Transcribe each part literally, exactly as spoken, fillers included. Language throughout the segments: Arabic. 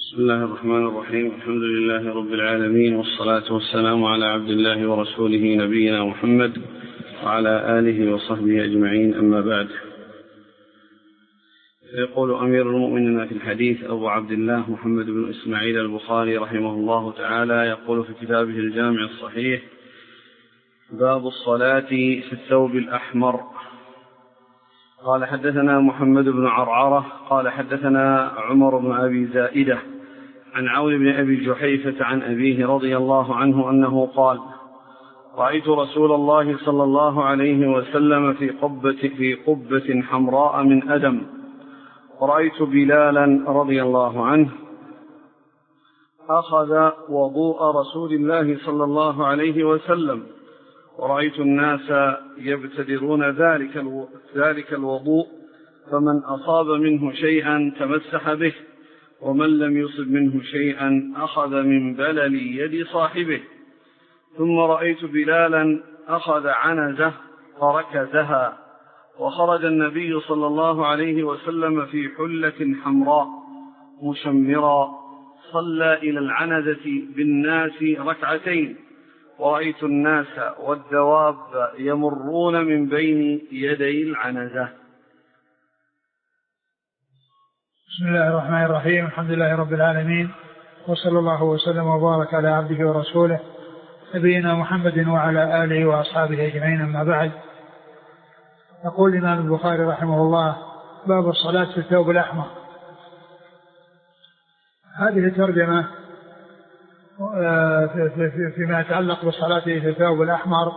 بسم الله الرحمن الرحيم. الحمد لله رب العالمين، والصلاة والسلام على عبد الله ورسوله نبينا محمد وعلى آله وصحبه أجمعين، أما بعد. يقول أمير المؤمنين في الحديث أبو عبد الله محمد بن إسماعيل البخاري رحمه الله تعالى، يقول في كتابه الجامع الصحيح: باب الصلاة في الثوب الأحمر. قال حدثنا محمد بن عرعرة قال حدثنا عمر بن أبي زائدة عن عون بن أبي جحيفة عن أبيه رضي الله عنه أنه قال: رأيت رسول الله صلى الله عليه وسلم في قبة, في قبة حمراء من أدم، ورأيت بلالا رضي الله عنه أخذ وضوء رسول الله صلى الله عليه وسلم، ورأيت الناس يبتدرون ذلك ذلك الوضوء، فمن أصاب منه شيئا تمسح به، ومن لم يصب منه شيئا أخذ من بلل يد صاحبه. ثم رأيت بلالا أخذ عنزة فركزها، وخرج النبي صلى الله عليه وسلم في حلة حمراء مشمرا، صلى إلى العنزة بالناس ركعتين، ورأيت الناس والدواب يمرون من بين يدي العنزة. بسم الله الرحمن الرحيم. الحمد لله رب العالمين، وصلى الله وسلم وبارك على عبده ورسوله نبينا محمد وعلى آله وأصحابه أجمعين، أما بعد. يقول الإمام البخاري رحمه الله: باب الصلاة في الثوب الأحمر. هذه ترجمة فيما يتعلق بالصلاة في الثوب الأحمر،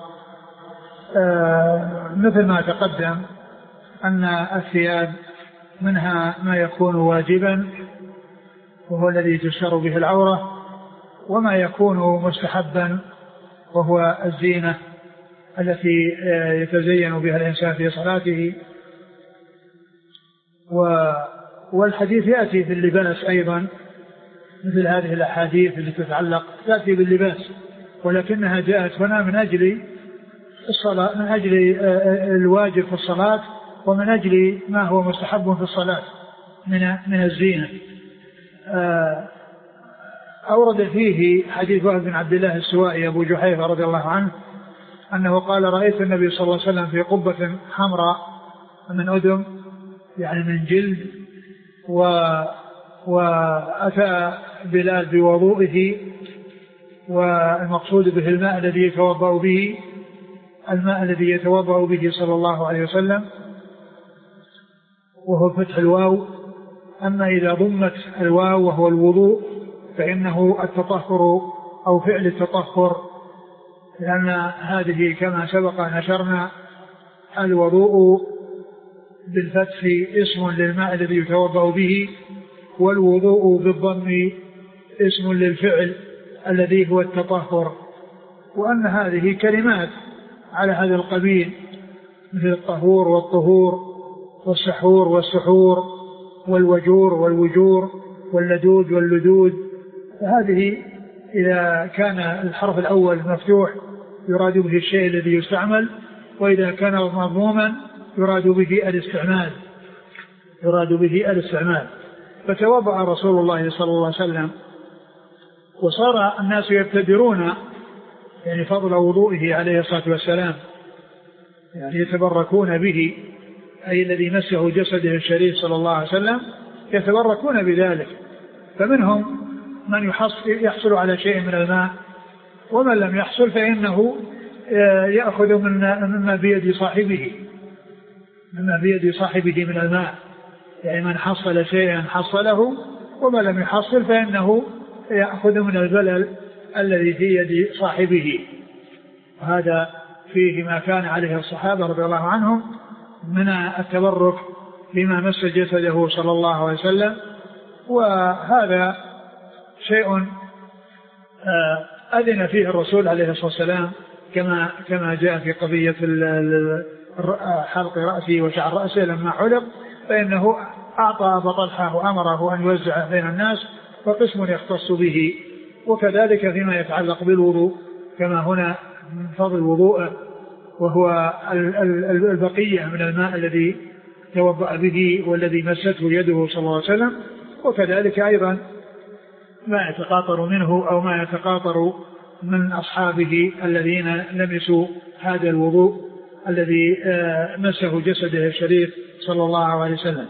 مثل ما تقدم أن الثياب منها ما يكون واجبا وهو الذي تشتر به العورة، وما يكون مستحبا وهو الزينة التي يتزين بها الإنسان في صلاته. والحديث يأتي في اللباس أيضا، مثل هذه الأحاديث التي تتعلق تأتي باللباس، ولكنها جاءت هنا من أجل الصلاة، من أجل الواجب في الصلاة، ومن أجل ما هو مستحب في الصلاة من من الزينة. أورد فيه حديث وهب بن عبد الله السوائي أبو جحيفة رضي الله عنه أنه قال: رأيت النبي صلى الله عليه وسلم في قبة حمراء من أدم، يعني من جلد، و وأتى بلال بوضوئه، والمقصود به الماء الذي يتوضأ به الماء الذي يتوضأ به صلى الله عليه وسلم، وهو فتح الواو. أما إذا ضمت الواو وهو الوضوء فإنه التطهر أو فعل التطهر، لأن هذه كما سبق نشرنا الوضوء بالفتح اسم للماء الذي يتوضأ به، والوضوء بالضم اسم للفعل الذي هو التطهر، وأن هذه كلمات على هذا القبيل، مثل الطهور والطهور والسحور والسحور والوجور والوجور واللدود واللدود. فهذه إذا كان الحرف الأول مفتوح يراد به الشيء الذي يستعمل، وإذا كان مضموما يراد به الاستعمال يراد به الاستعمال فتوضأ رسول الله صلى الله عليه وسلم، وصار الناس يبتدرون يعني فضل وضوئه عليه الصلاة والسلام، يعني يتبركون به، أي الذي مسه جسده الشريف صلى الله عليه وسلم يتبركون بذلك. فمنهم من يحصل على شيء من الماء، ومن لم يحصل فإنه يأخذ مما بيد صاحبه مما بيد صاحبه من الماء، يعني من حصل شيئا حصله، ومن لم يحصل فإنه يأخذ من البلل الذي في يد صاحبه. وهذا فيه ما كان عليه الصحابة رضي الله عنهم من التبرك بما مس جسده صلى الله عليه وسلم. وهذا شيء أذن فيه الرسول عليه الصلاة والسلام، كما كما جاء في قضية حلق رأسه وشعر رأسه لما حلق، فإنه أعطى أبا طلحة وأمره أن يوزع بين الناس، وقسم يختص به. وكذلك فيما يتعلق بالوضوء، كما هنا من فضل وضوءه وهو البقية من الماء الذي توضأ به والذي مسته يده صلى الله عليه وسلم. وكذلك أيضا ما يتقاطر منه أو ما يتقاطر من أصحابه الذين لمسوا هذا الوضوء الذي مسه جسده الشريف صلى الله عليه وسلم.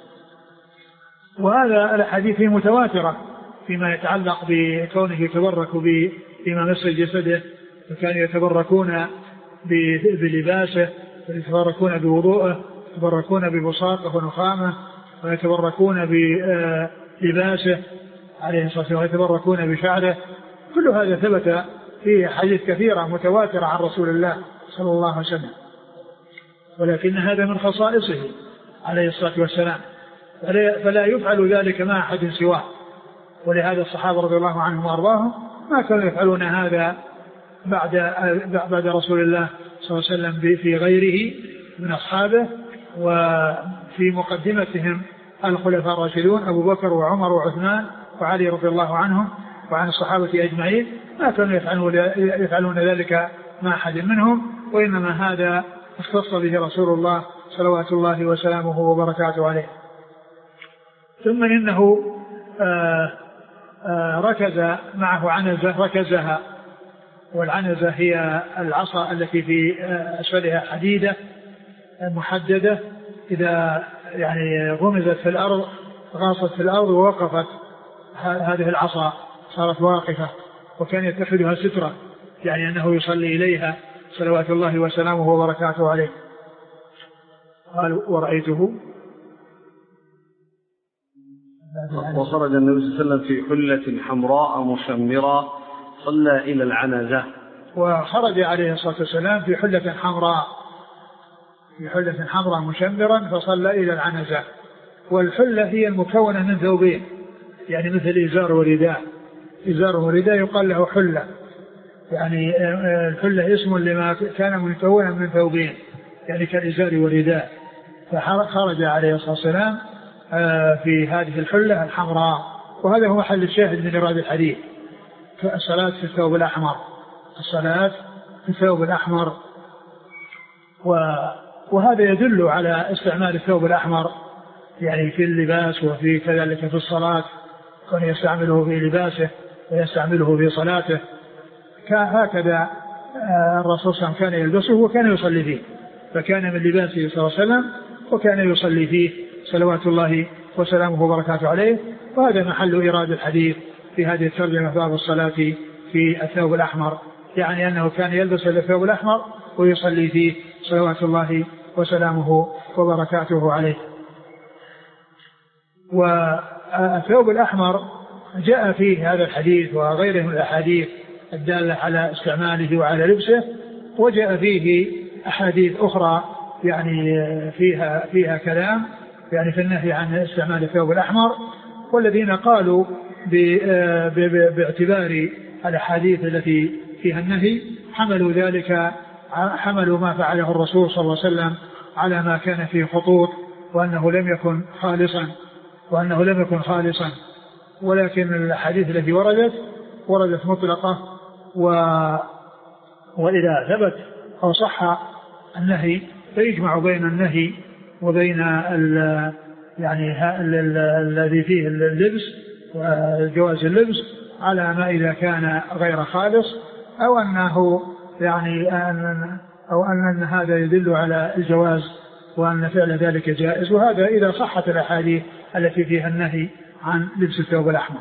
وهذا الحديث متواترة فيما يتعلق بكونه يتبرك بما مس جسده، وكانوا يتبركون بلباسه، ويتبركون بوضوءه، يتبركون ببصاقه ونخامه، ويتبركون بلباسه عليه الصلاة والسلام، ويتبركون بشعره. كل هذا ثبت في حديث كثيرة متواترة عن رسول الله صلى الله عليه وسلم، ولكن هذا من خصائصه عليه الصلاة والسلام، فلا يفعل ذلك مع أحد سواه. ولهذا الصحابة رضي الله عنهم وأرضاهم ما كانوا يفعلون هذا بعد بعد رسول الله صلى الله عليه وسلم في غيره من أصحابه، وفي مقدمتهم الخلفاء الراشدون أبو بكر وعمر وعثمان وعلي رضي الله عنهم وعن الصحابة أجمعين، ما كانوا يفعلون ذلك مع أحد منهم، وإنما هذا اختص به رسول الله صلوات الله وسلامه وبركاته عليه. ثم إنه آآ آآ ركز معه عنزة ركزها، والعنزة هي العصا التي في أسفلها حديدة محددة، إذا يعني غمزت في الأرض غاصت في الأرض ووقفت هذه العصا صارت واقفة، وكان يتخذها سترة، يعني أنه يصلي إليها صلوات الله وسلامه وبركاته عليه. قال ورأيته وخرج النبي صلى الله عليه وسلم في حلة حمراء مشمرة صلى إلى العنزة. وخرج عليه الصلاة والسلام في حلة حمراء في حلة حمراء مشمرا فصلى إلى العنزة. والحلة هي المكونة من ثوبين، يعني مثل إزار ورداء، إزار ورداء يقال له حلة، يعني الحلة اسم لما كان مكونا من ثوبين، يعني كالإزار ورداء. فخرج عليه الصلاة والسلام في هذه الحلة الحمراء، وهذا هو محل الشاهد من إرادة الحديث، الصلاة في الثوب الأحمر، الصلاة في الثوب الأحمر. وهذا يدل على استعمال الثوب الأحمر يعني في اللباس وفي كذلك في الصلاة، كان يستعمله في لباسه ويستعمله في صلاته. هكذا الرسول صلى الله عليه وسلم كان يلبسه وكان يصلي فيه، فكان من لباسه صلى الله عليه وسلم وكان يصلي فيه صلوات الله وسلامه وبركاته عليه. وهذا محل إرادة الحديث في هذه الترجمة باب الصلاة في الثوب الأحمر، يعني أنه كان يلبس الثوب الأحمر ويصلي فيه صلوات الله وسلامه وبركاته عليه. والثوب الأحمر جاء فيه هذا الحديث وغيره من الأحاديث الدالة على استعماله وعلى لبسه، وجاء فيه أحاديث أخرى يعني فيها فيها كلام يعني في النهي عن استعمال الثوب الأحمر. والذين قالوا باعتبار الأحاديث التي فيها النهي حملوا ذلك حملوا ما فعله الرسول صلى الله عليه وسلم على ما كان فيه خطوط، وأنه لم يكن خالصا وأنه لم يكن خالصا ولكن الأحاديث التي وردت وردت مطلقة. و... وإذا ثبت أو صح النهي فيجمع بين النهي وبين ال... يعني الذي فيه اللبس وجواز اللبس على ما إذا كان غير خالص، أو أنه يعني أن أو أن هذا يدل على الجواز وأن فعل ذلك جائز. وهذا إذا صحت الأحاديث التي فيها النهي عن لبس الثوب الأحمر.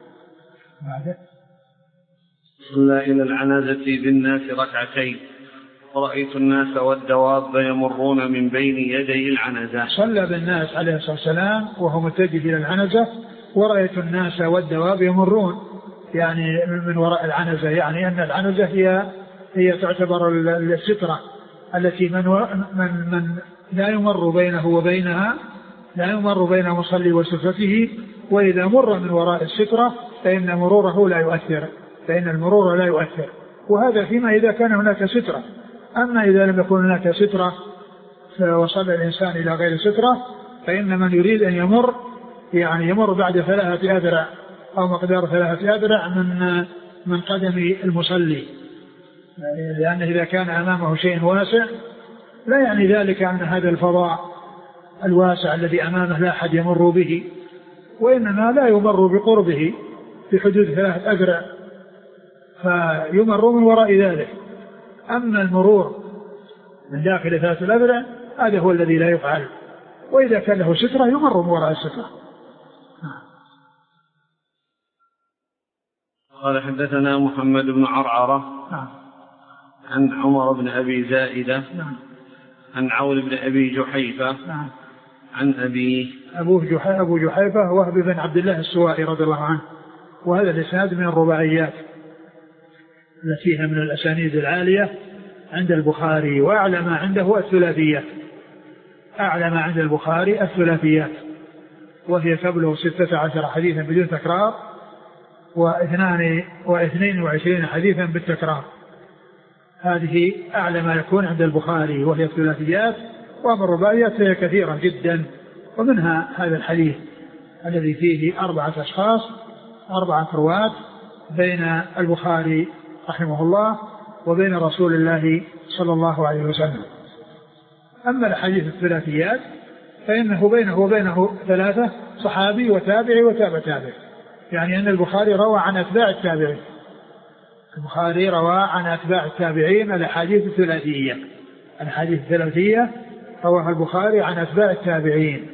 صلى إلى العنزة بالناس ركعتين ورأيت الناس والدواب يمرون من بين يدي العنزة. صلى بالناس عليه الصلاة والسلام وهو متجه إلى العنزة، ورأيت الناس والدواب يمرون يعني من وراء العنزة، يعني أن العنزة هي هي تعتبر السترة التي من, من, من لا يمر بينه وبينها لا يمر بين مصلي وسترته، وإذا مر من وراء السترة فإن مروره لا يؤثر فإن المرور لا يؤثر. وهذا فيما إذا كان هناك سترة. أما إذا لم يكن هناك سترة وصل الإنسان إلى غير سترة فإن من يريد أن يمر يعني يمر بعد ثلاثة أذرع أو مقدار ثلاثة أذرع من من قدم المصلي، لأن إذا كان أمامه شيء واسع لا يعني ذلك أن هذا الفضاء الواسع الذي أمامه لا أحد يمر به، وإنما لا يمر بقربه في حدود ثلاث أذرع فيمر من وراء ذلك. أما المرور من داخل ثلاث الأذرع هذا هو الذي لا يفعل، وإذا كان له سترة يمر من وراء السترة. قال حدثنا محمد بن عرعرة عن عمر بن أبي زائدة عن عون بن أبي جحيفة عن أبي أبو جحيفة وهب بن عبد الله السوائي رضي الله عنه، وهذا الإسناد من الرباعيات التي فيها من الأسانيد العالية عند البخاري، وأعلى ما عنده الثلاثيات، أعلى ما عند البخاري الثلاثيات، وهي تبلغ ستة عشر حديثا بدون تكرار واثنان واثنين وعشرين حديثا بالتكرار. هذه أعلى ما يكون عند البخاري وهي الثلاثيات، وأما الرباعيات هي كثيرة جدا، ومنها هذا الحديث الذي فيه أربعة أشخاص أربعة رواة بين البخاري رحمه الله وبين رسول الله صلى الله عليه وسلم. أما الحديث الثلاثيات فإنه بينه وبينه ثلاثة صحابي وتابعي وتابع تابع، يعني أن البخاري روى عن أتباع التابعين، البخاري روى عن أتباع التابعين الأحاديث الثلاثية، الأحاديث الثلاثية رواها البخاري عن أتباع التابعين.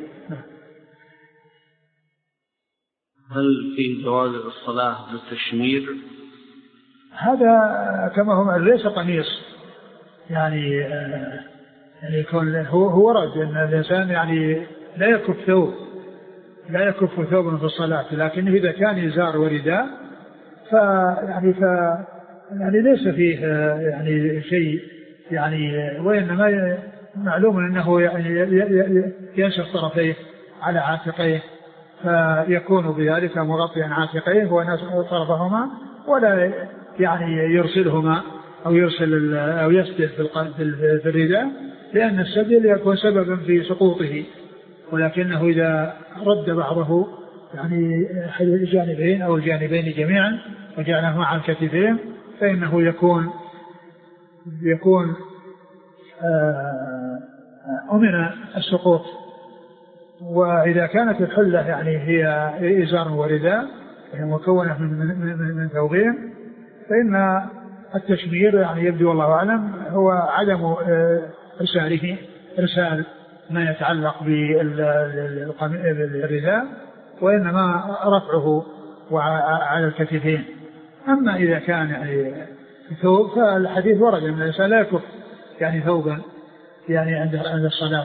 هل في جواز الصلاة بالتشمير؟ هذا كما هو ليس قميص، يعني يعني يكون هو هو ورد أن الإنسان يعني لا يكف ثوب لا يكف ثوب في الصلاة، لكن إذا كان إزار ورداء فيعني ف يعني ليس فيه يعني شيء يعني، وإنما معلوم أنه يعني ينشف طرفيه على عاتقيه فيكون بذلك مغطيا عاتقيه وطرفهما، ولا يعني يرسلهما أو يرسل أو يسدل في الرداء، لأن السدل يكون سببا في سقوطه، ولكنه إذا رد بعضه يعني الجانبين أو الجانبين جميعا وجعله مع الكتفين فإنه يكون يكون أمن السقوط. وإذا كانت الحلة يعني هي إزار ورداء وهي مكونة من, من, من, من ثوبين فإن التشمير يعني يبدو والله أعلم هو عدم إرساله إرسال ما يتعلق بالرداء، وإنما رفعه على الكتفين. أما إذا كان يعني ثوب فالحديث ورد أن الإنسان لا يكف يعني ثوبا يعني عند عند الصلاة.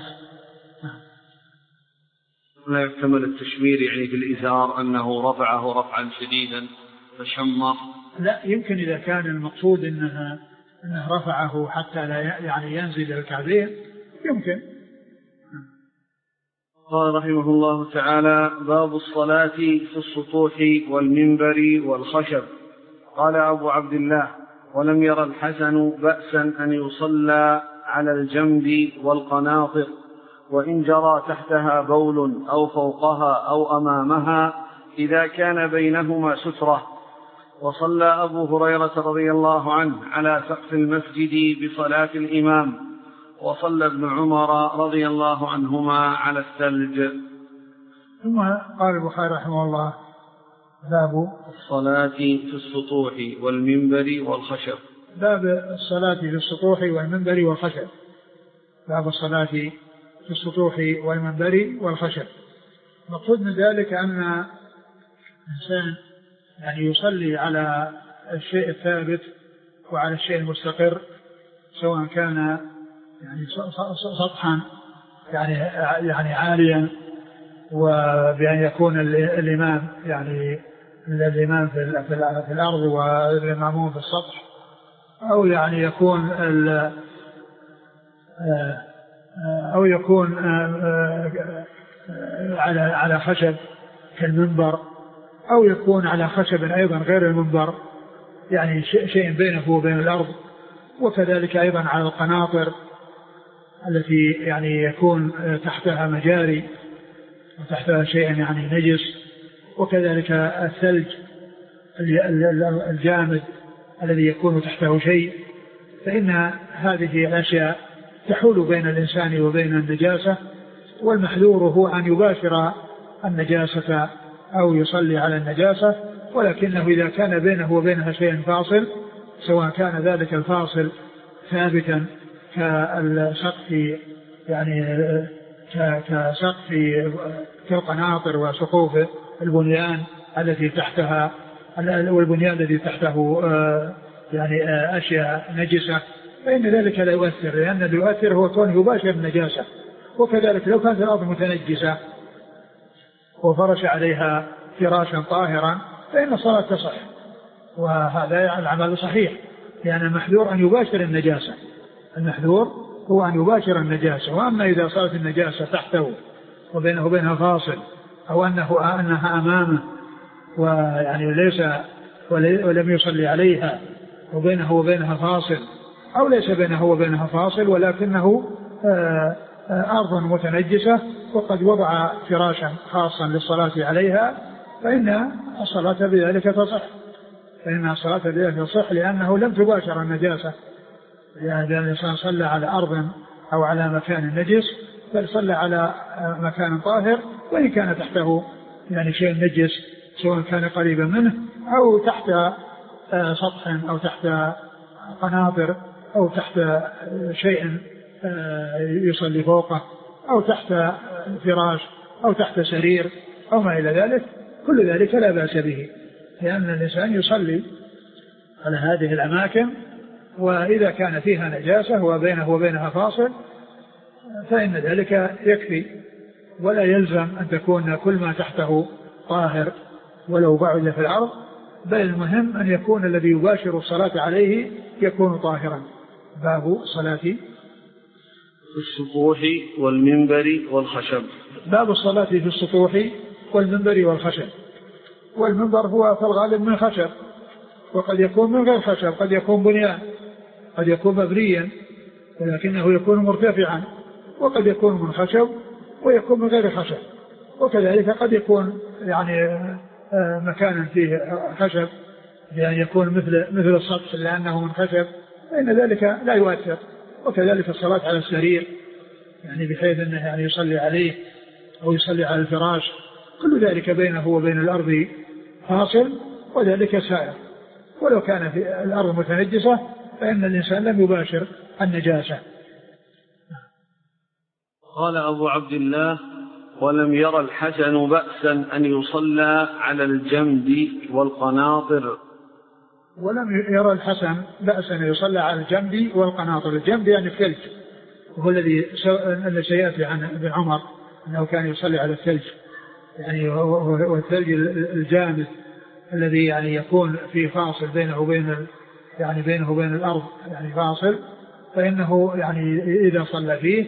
لا يحتمل التشمير يعني في الإزار أنه رفعه رفعا شديدا فشمر؟ لا، يمكن إذا كان المقصود إنه, إنه رفعه حتى لا يعني ينزل الكعبين يمكن. قال رحمه الله تعالى: باب الصلاة في السطوح والمنبر والخشب. قال أبو عبد الله: ولم ير الحسن بأسا أن يصلى على الجنب والقناطر، وإن جرى تحتها بول أو فوقها أو أمامها إذا كان بينهما سترة. وصلى أبو هريرة رضي الله عنه على سقف المسجد بصلاة الإمام، وصلى ابن عمر رضي الله عنهما على الثلج. ثم قال البخاري رحمه الله: باب الصلاة في السطوح والمنبر والخشب. باب الصلاة في السطوح والمنبر والخشب. باب الصلاة في السطوح والمنبر والخشب. مقصود من ذلك أن الإنسان يعني يصلي على الشيء الثابت وعلى الشيء المستقر، سواء كان يعني سطحا يعني يعني عاليا، وبأن يكون الإمام يعني الإمام في في الأرض والمأموم في السطح، أو يعني يكون أو يكون على على خشب كالمنبر، أو يكون على خشب أيضا غير المنبر، يعني شيء بينه وبين الأرض. وكذلك أيضا على القناطر التي يعني يكون تحتها مجاري وتحتها شيء يعني نجس، وكذلك الثلج الجامد الذي يكون تحته شيء، فإن هذه الأشياء تحول بين الإنسان وبين النجاسة، والمحذور هو أن يباشر النجاسة أو يصلي على النجاسة، ولكنه إذا كان بينه وبينها شيء فاصل، سواء كان ذلك الفاصل ثابتا كالسقف يعني كسقف كالقناطر وسقوف البنيان التي تحتها والبنيان الذي تحته يعني أشياء نجسة، فإن ذلك لا يؤثر، لأن الذي يؤثر هو كونه يباشر النجاسة. وكذلك لو كانت الأرض متنجسة وفرش عليها فراشا طاهرا فإن الصلاة تصح، وهذا العمل صحيح، لأن المحذور أن يباشر النجاسة، المحذور هو أن يباشر النجاسة. وأما إذا صارت النجاسة تحته وبينه وبينها فاصل، أو أنه أنها أمامه ويعني ليس ولم يصلي عليها وبينه وبينها فاصل، أو ليس بينه وبينها فاصل ولكنه أرض متنجسة وقد وضع فراشا خاصا للصلاة عليها، فإن الصلاة بذلك تصح، فإن الصلاة بذلك تصح، لأنه لم تباشر النجاسة، لأن الإنسان صلى على أرض أو على مكان نجس، بل صلى على مكان طاهر، وإن كان تحته يعني شيء نجس سواء كان قريبا منه أو تحت سطح أو تحت قناطر أو تحت شيء يصلي فوقه أو تحت فراش أو تحت سرير أو ما إلى ذلك، كل ذلك لا بأس به، لأن الإنسان يصلي على هذه الأماكن، وإذا كان فيها نجاسة وبينه وبينها فاصل فإن ذلك يكفي، ولا يلزم أن تكون كل ما تحته طاهر ولو بعد في الأرض، بل المهم أن يكون الذي يباشر الصلاة عليه يكون طاهرا. باب صلاة في السطوح والمنبر والخشب. باب الصلاة في السطوح والمنبر والخشب. والمنبر هو في الغالب من خشب، وقد يكون من غير خشب، قد يكون بنيان، قد يكون مبنيا ولكنه يكون مرتفعا، وقد يكون من خشب ويكون من غير خشب، وكذلك قد يكون يعني مكانا فيه خشب بأن يكون مثل مثل السطح لأنه من خشب، فإن ذلك لا يؤثر. وكذلك الصلاة على السرير يعني بحيث أنه يعني يصلي عليه أو يصلي على الفراش، كل ذلك بينه وبين الأرض فاصل، وذلك سائر. ولو كان في الأرض متنجسة فإن الإنسان لم يباشر النجاسة. قال أبو عبد الله: ولم ير الحسن بأسا أن يصلى على الجنب والقناطر. ولم يرى الحسن بأسا أن يصلى على الجنب والقناطر. الجنب يعني الثلج، وهو الذي سيأتي عن ابن عمر أنه كان يصلي على الثلج، يعني والثلج الجامد الذي يعني يكون في فاصل بينه وبين يعني بينه وبين الأرض يعني فاصل، فإنه يعني إذا صلى فيه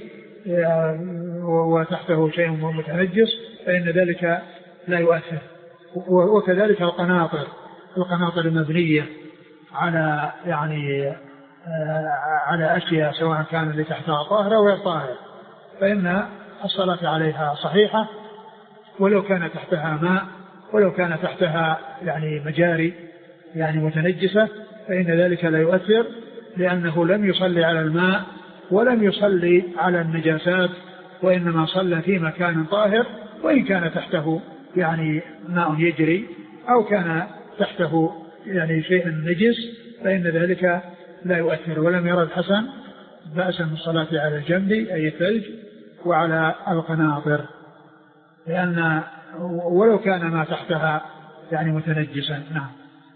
وتحته شيء متنجس فإن ذلك لا يؤثر. وكذلك القناطر، القناطر المبنية على يعني على أشياء سواء كان اللي تحتها طاهرة أو غير طاهرة، فإن الصلاة عليها صحيحة، ولو كان تحتها ماء، ولو كان تحتها يعني مجاري يعني متنجسة، فإن ذلك لا يؤثر، لأنه لم يصلي على الماء ولم يصلي على النجاسات، وإنما صلى في مكان طاهر، وإن كان تحته يعني ماء يجري أو كان تحته يعني شيء نجس فإن ذلك لا يؤثر. ولم يرى الحسن بأسا من الصلاة على الجنب أي الثلج وعلى القناطر، لأن ولو كان ما تحتها يعني متنجسا. نعم.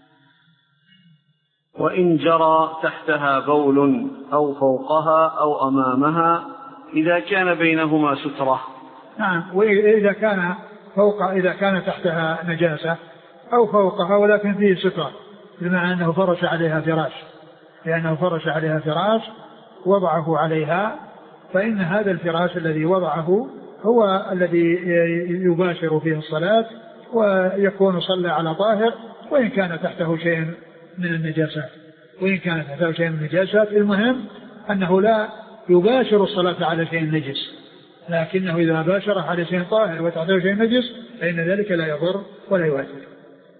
وإن جرى تحتها بول أو فوقها أو أمامها إذا كان بينهما سترة. نعم. وإذا كان فوق إذا كان تحتها نجاسة أو فوقها ولكن فيه سترة، بمعنى أنه فرش عليها فراش، لأنه فرش عليها فراش وضعه عليها، فإن هذا الفراش الذي وضعه هو الذي يباشر فيه الصلاة، ويكون صلى على طاهر وإن كان تحته شيء من النجاسات، وإن كان تحته شيء من النجاسات. المهم أنه لا يباشر الصلاة على شيء نجس، لكنه إذا باشره على شيء طاهر وتحته شيء نجس فإن ذلك لا يضر ولا يؤثر.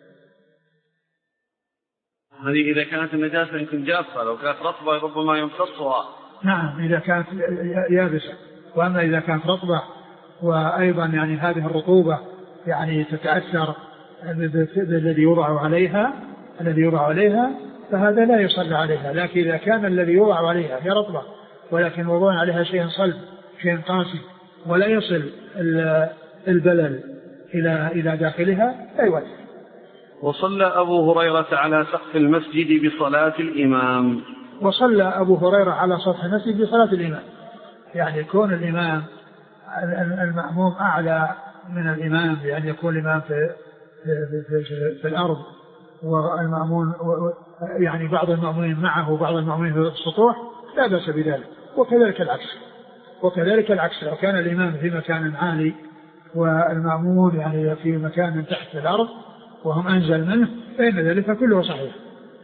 هذه إذا كانت النجاسة يمكن جافة، لو كانت رطبة ربما يمتصها. نعم، إذا كانت يابسة. وأما إذا كانت رطبة وأيضا يعني هذه الرطوبة يعني تتأثر الذي يوضع عليها الذي يوضع عليها فهذا لا يصلى عليها. لكن إذا كان الذي يوضع عليها هي رطبة ولكن وضع عليها شيء صلب شيء قاسي ولا يصل البلل إلى إلى داخلها لا يوجه. وصلى أبو هريرة على سقف المسجد بصلاة الإمام. وصلى أبو هريرة على سطح المسجد بصلاة الإمام، يعني كون الإمام المأموم أعلى من الإمام، يعني يكون الإمام في, في, في, في, في الأرض والمأمون يعني بعض المأمومين معه وبعض المأمومين في السطوح لا بأس بذلك. وكذلك العكس وكذلك العكس لو كان الإمام في مكان عالي والمأمون يعني في مكان تحت الأرض وهم أنزل منه فإن ذلك كله صحيح.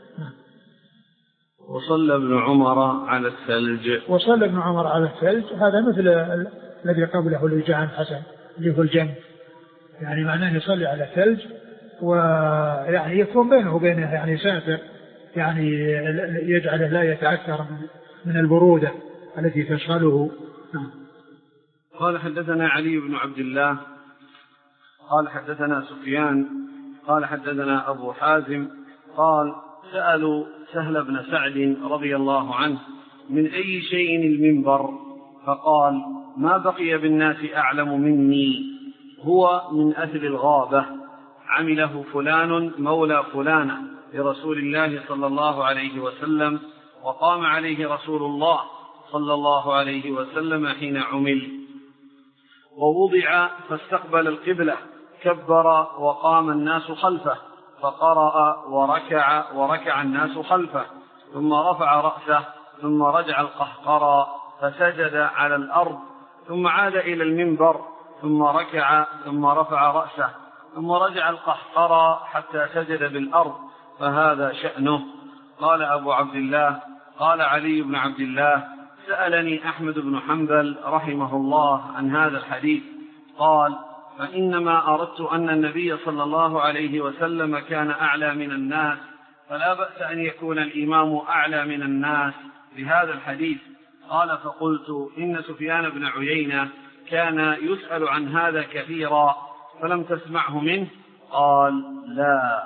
وصلى ابن عمر على الثلج. وصلى ابن عمر على الثلج، هذا مثل الذي قبله اللي جاء عن حسن اللي هو الجنب، يعني معناه يصلي على الثلج ويعني يكون بينه وبينه يعني ساتر، يعني يجعله لا يتأثر من البرودة التي تشغله. قال حدثنا علي بن عبد الله قال حدثنا سفيان قال حدثنا أبو حازم قال سألوا سهل بن سعد رضي الله عنه من أي شيء المنبر، فقال ما بقي بالناس أعلم مني، هو من أهل الغابة، عمله فلان مولى فلانة لرسول الله صلى الله عليه وسلم، وقام عليه رسول الله صلى الله عليه وسلم حين عمل، ووضع فاستقبل القبلة، كبر وقام الناس خلفه، فقرأ وركع وركع الناس خلفه، ثم رفع رأسه، ثم رجع القهقرى فسجد على الأرض، ثم عاد إلى المنبر، ثم ركع ثم رفع رأسه، ثم رجع القهقرى حتى سجد بالأرض، فهذا شأنه. قال أبو عبد الله قال علي بن عبد الله سألني أحمد بن حنبل رحمه الله عن هذا الحديث، قال فإنما أردت أن النبي صلى الله عليه وسلم كان أعلى من الناس، فلا بأس أن يكون الإمام أعلى من الناس بهذا الحديث. قال فقلت إن سفيان بن عيينة كان يسأل عن هذا كثيرا فلم تسمعه منه؟ قال لا.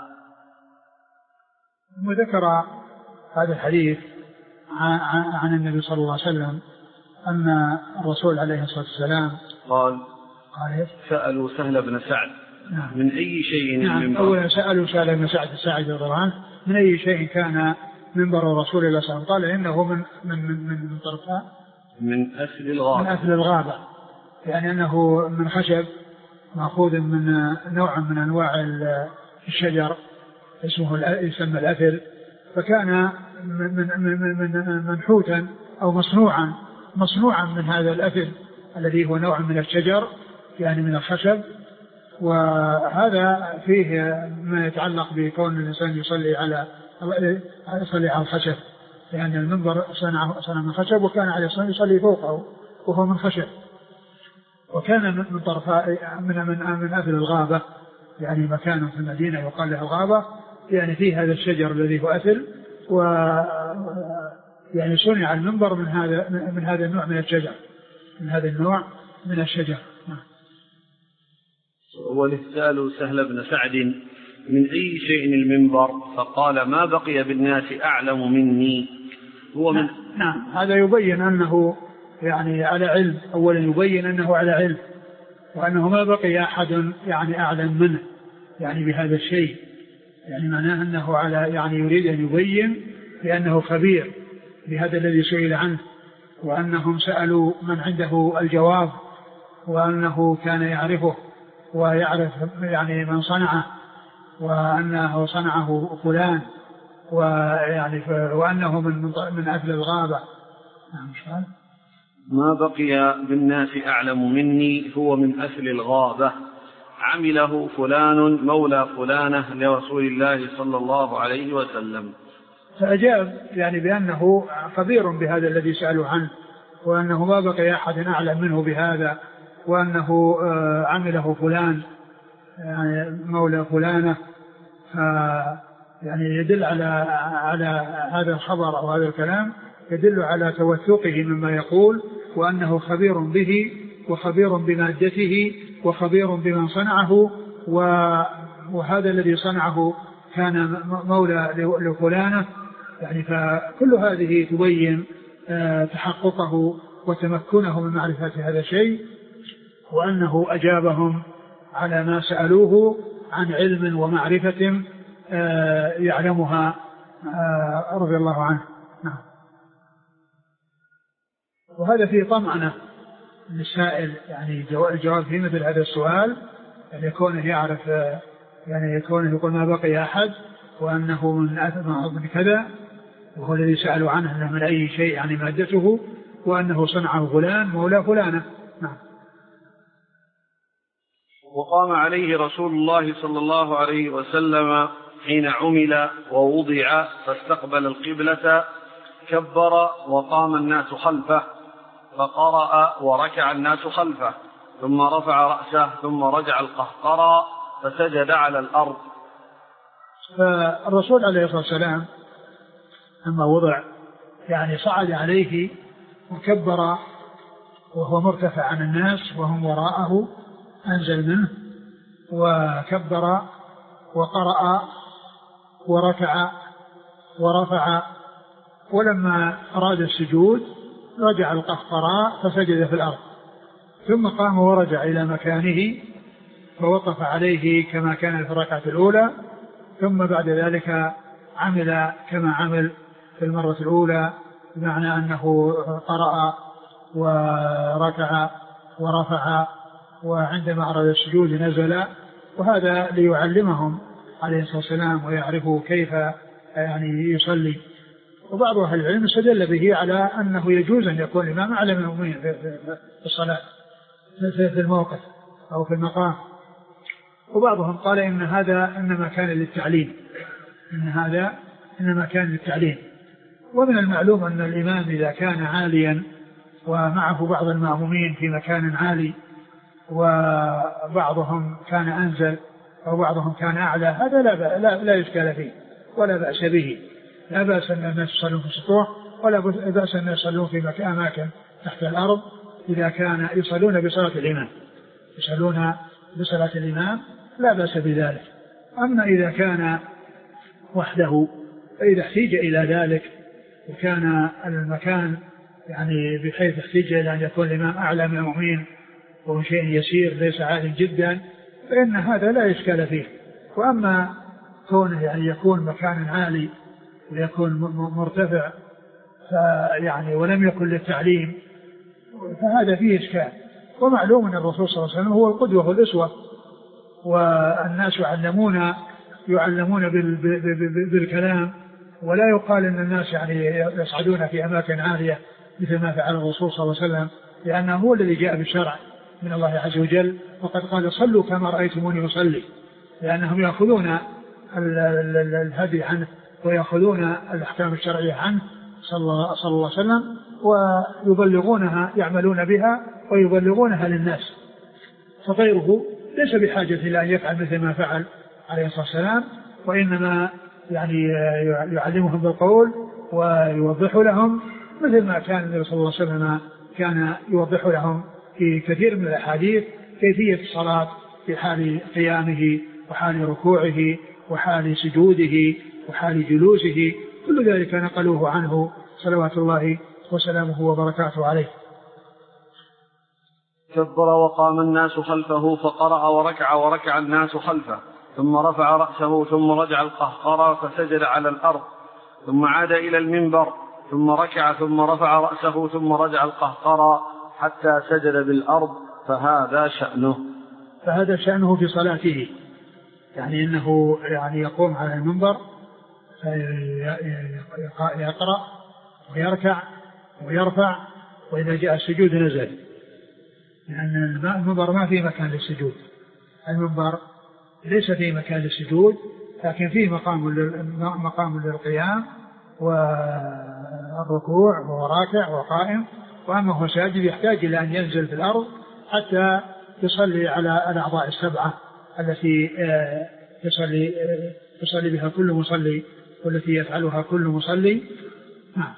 وذكر هذا الحديث عن النبي صلى الله عليه وسلم أن الرسول عليه الصلاة والسلام قال قال سألوا سهل بن سعد نعم. من أي شيء نعم. المنبر؟ أولا سألوا سهل بن سعد الساعدي رضي الله عنه من أي شيء كان منبر رسول الله صلى الله عليه وسلم؟ قال إنه من من من من طرفاء من أسل الغابة، من أسل الغابة، يعني أنه من خشب مأخوذ من نوع من أنواع الشجر اسمه يسمى الأثل، فكان من من من منحوتا أو مصنوعا مصنوعا من هذا الأثل الذي هو نوع من الشجر يعني من الخشب. وهذا فيه ما يتعلق بكون الإنسان يصلي على يصلي على الخشب، لأن المنبر صنع صنع من خشب وكان عليه الصلاة يصلي فوقه وهو من خشب. وكان من طرفاء من من من أثل الغابة، يعني مكان في المدينة يقال له الغابة، يعني فيه هذا الشجر الذي هو أثل، و يعني صنع المنبر من هذا من هذا النوع من الشجر من هذا النوع من الشجر. ولسأل سهل بن سعد من أي شيء المنبر، فقال ما بقي بالناس أعلم مني، هو من نعم. هذا يبين أنه يعني على علم، أولا يبين أنه على علم وأنه ما بقي أحد يعني أعلم منه يعني بهذا الشيء، يعني معناه أنه على يعني يريد أن يبين بأنه خبير بهذا الذي سئل عنه، وأنهم سألوا من عنده الجواب، وأنه كان يعرفه ويعرف يعني من صنعه، وأنه صنعه فلان، ويعني وأنه من من أهل الغابة. نعم. ما بقي بالناس أعلم مني، هو من أهل الغابة، عمله فلان مولى فلانة لرسول الله صلى الله عليه وسلم. فأجاب يعني بأنه خبير بهذا الذي سألوا عنه، وأنه ما بقي أحد أعلم منه بهذا، وأنه عمله فلان يعني مولى فلانة. يعني يدل على على هذا الخبر أو هذا الكلام يدل على توثقه مما يقول، وأنه خبير به وخبير بمادته وخبير بمن صنعه وهذا الذي صنعه كان مولى لفلانة، يعني فكل هذه تبين تحققه وتمكنه من معرفة هذا الشيء، وأنه أجابهم على ما سألوه عن علم ومعرفة يعلمها رضي الله عنه. نعم. وهذا فيه طمأنة للسائل، يعني الجواب في مثل هذا السؤال، يعني يكونه يعرف، يعني يكونه يقول ما بقي أحد وأنه من من كذا، وهو الذي سألوا عنه أنه من أي شيء يعني مادته، وأنه صنعه فلان مولى فلانة. نعم. وقام عليه رسول الله صلى الله عليه وسلم حين عمل ووضع فاستقبل القبلة، كبر وقام الناس خلفه، فقرأ وركع الناس خلفه، ثم رفع رأسه ثم رجع القهقرى فسجد على الأرض. فالرسول عليه الصلاة والسلام لما وضع يعني صعد عليه وكبر وهو مرتفع عن الناس وهم وراءه، أنزل منه وكبر وقرأ وركع ورفع، ولما أراد السجود رجع القهقرى فسجد في الأرض، ثم قام ورجع إلى مكانه فوقف عليه كما كان في الركعة الأولى، ثم بعد ذلك عمل كما عمل في المرة الأولى، بمعنى أنه قرأ وركع ورفع، وعندما أراد السجود نزل، وهذا ليعلمهم عليه الصلاة والسلام ويعرفوا كيف يعني يصلي. وبعض أهل العلم استدل به على أنه يجوز أن يكون الإمام أعلم من المؤمنين في الصلاة في الموقف أو في المقام، وبعضهم قال إن هذا إنما كان للتعليم، إن هذا إنما كان للتعليم. ومن المعلوم أن الإمام إذا كان عاليا ومعه بعض المأمومين في مكان عالي وبعضهم كان أنزل أو بعضهم كان أعلى، هذا لا, لا, لا يشكل فيه ولا بأس به، لا بأس أن الناس يصلون في السطوح ولا بأس أن يصلون في أماكن تحت الأرض إذا كان يصلون بصلاة الإمام، يصلون بصلاة الإمام لا بأس بذلك. أما إذا كان وحده فإذا احتيج إلى ذلك وكان المكان يعني بحيث احتيج إلى أن يكون الإمام أعلى من المؤمنين وهو شيء يسير ليس عال جدا، فإن هذا لا إشكال فيه. وأما كونه يعني يكون مكان عالي ويكون مرتفع فيعني ولم يكن للتعليم فهذا فيه إشكال. ومعلوم أن الرسول صلى الله عليه وسلم هو القدوة والأسوة، والناس يعلمون يعلمون بالكلام، ولا يقال أن الناس يعني يصعدون في أماكن عالية مثل ما فعل الرسول صلى الله عليه وسلم، لأنه هو الذي جاء بالشرع من الله عز وجل، وقد قال صلوا كما رأيتموني أصلي، لأنهم يأخذون الهدي عنه ويأخذون الأحكام الشرعية عنه صلى الله عليه وسلم ويبلغونها، يعملون بها ويبلغونها للناس، فغيره ليس بحاجة إلى أن يفعل مثل ما فعل عليه الصلاة والسلام، وإنما يعني يعلمهم بالقول ويوضح لهم مثل ما كان النبي صلى الله عليه وسلم كان يوضح لهم في كثير من الأحاديث كيفية الصلاة في حال قيامه وحال ركوعه وحال سجوده وحال جلوسه، كل ذلك نقلوه عنه صلوات الله وسلامه وبركاته عليه. كبر وقام الناس خلفه فقرأ وركع وركع الناس خلفه، ثم رفع رأسه ثم رجع القهقرى فسجد على الأرض، ثم عاد إلى المنبر ثم ركع ثم رفع رأسه ثم رجع القهقرى حتى سجد بالأرض، فهذا شأنه. فهذا شأنه في صلاته، يعني إنه يعني يقوم على المنبر يقرأ ويركع ويرفع، وإذا جاء السجود نزل، لأن المنبر ما فيه مكان للسجود، المنبر ليس فيه مكان للسجود، لكن فيه مقام مقام للقيام والركوع وهو راكع وقائم، وأما هو ساجد يحتاج إلى أن ينزل في الأرض حتى يصلي على الأعضاء السبعة التي يصلي يصلي بها كل مصلي والتي يفعلها كل مصلي. نعم.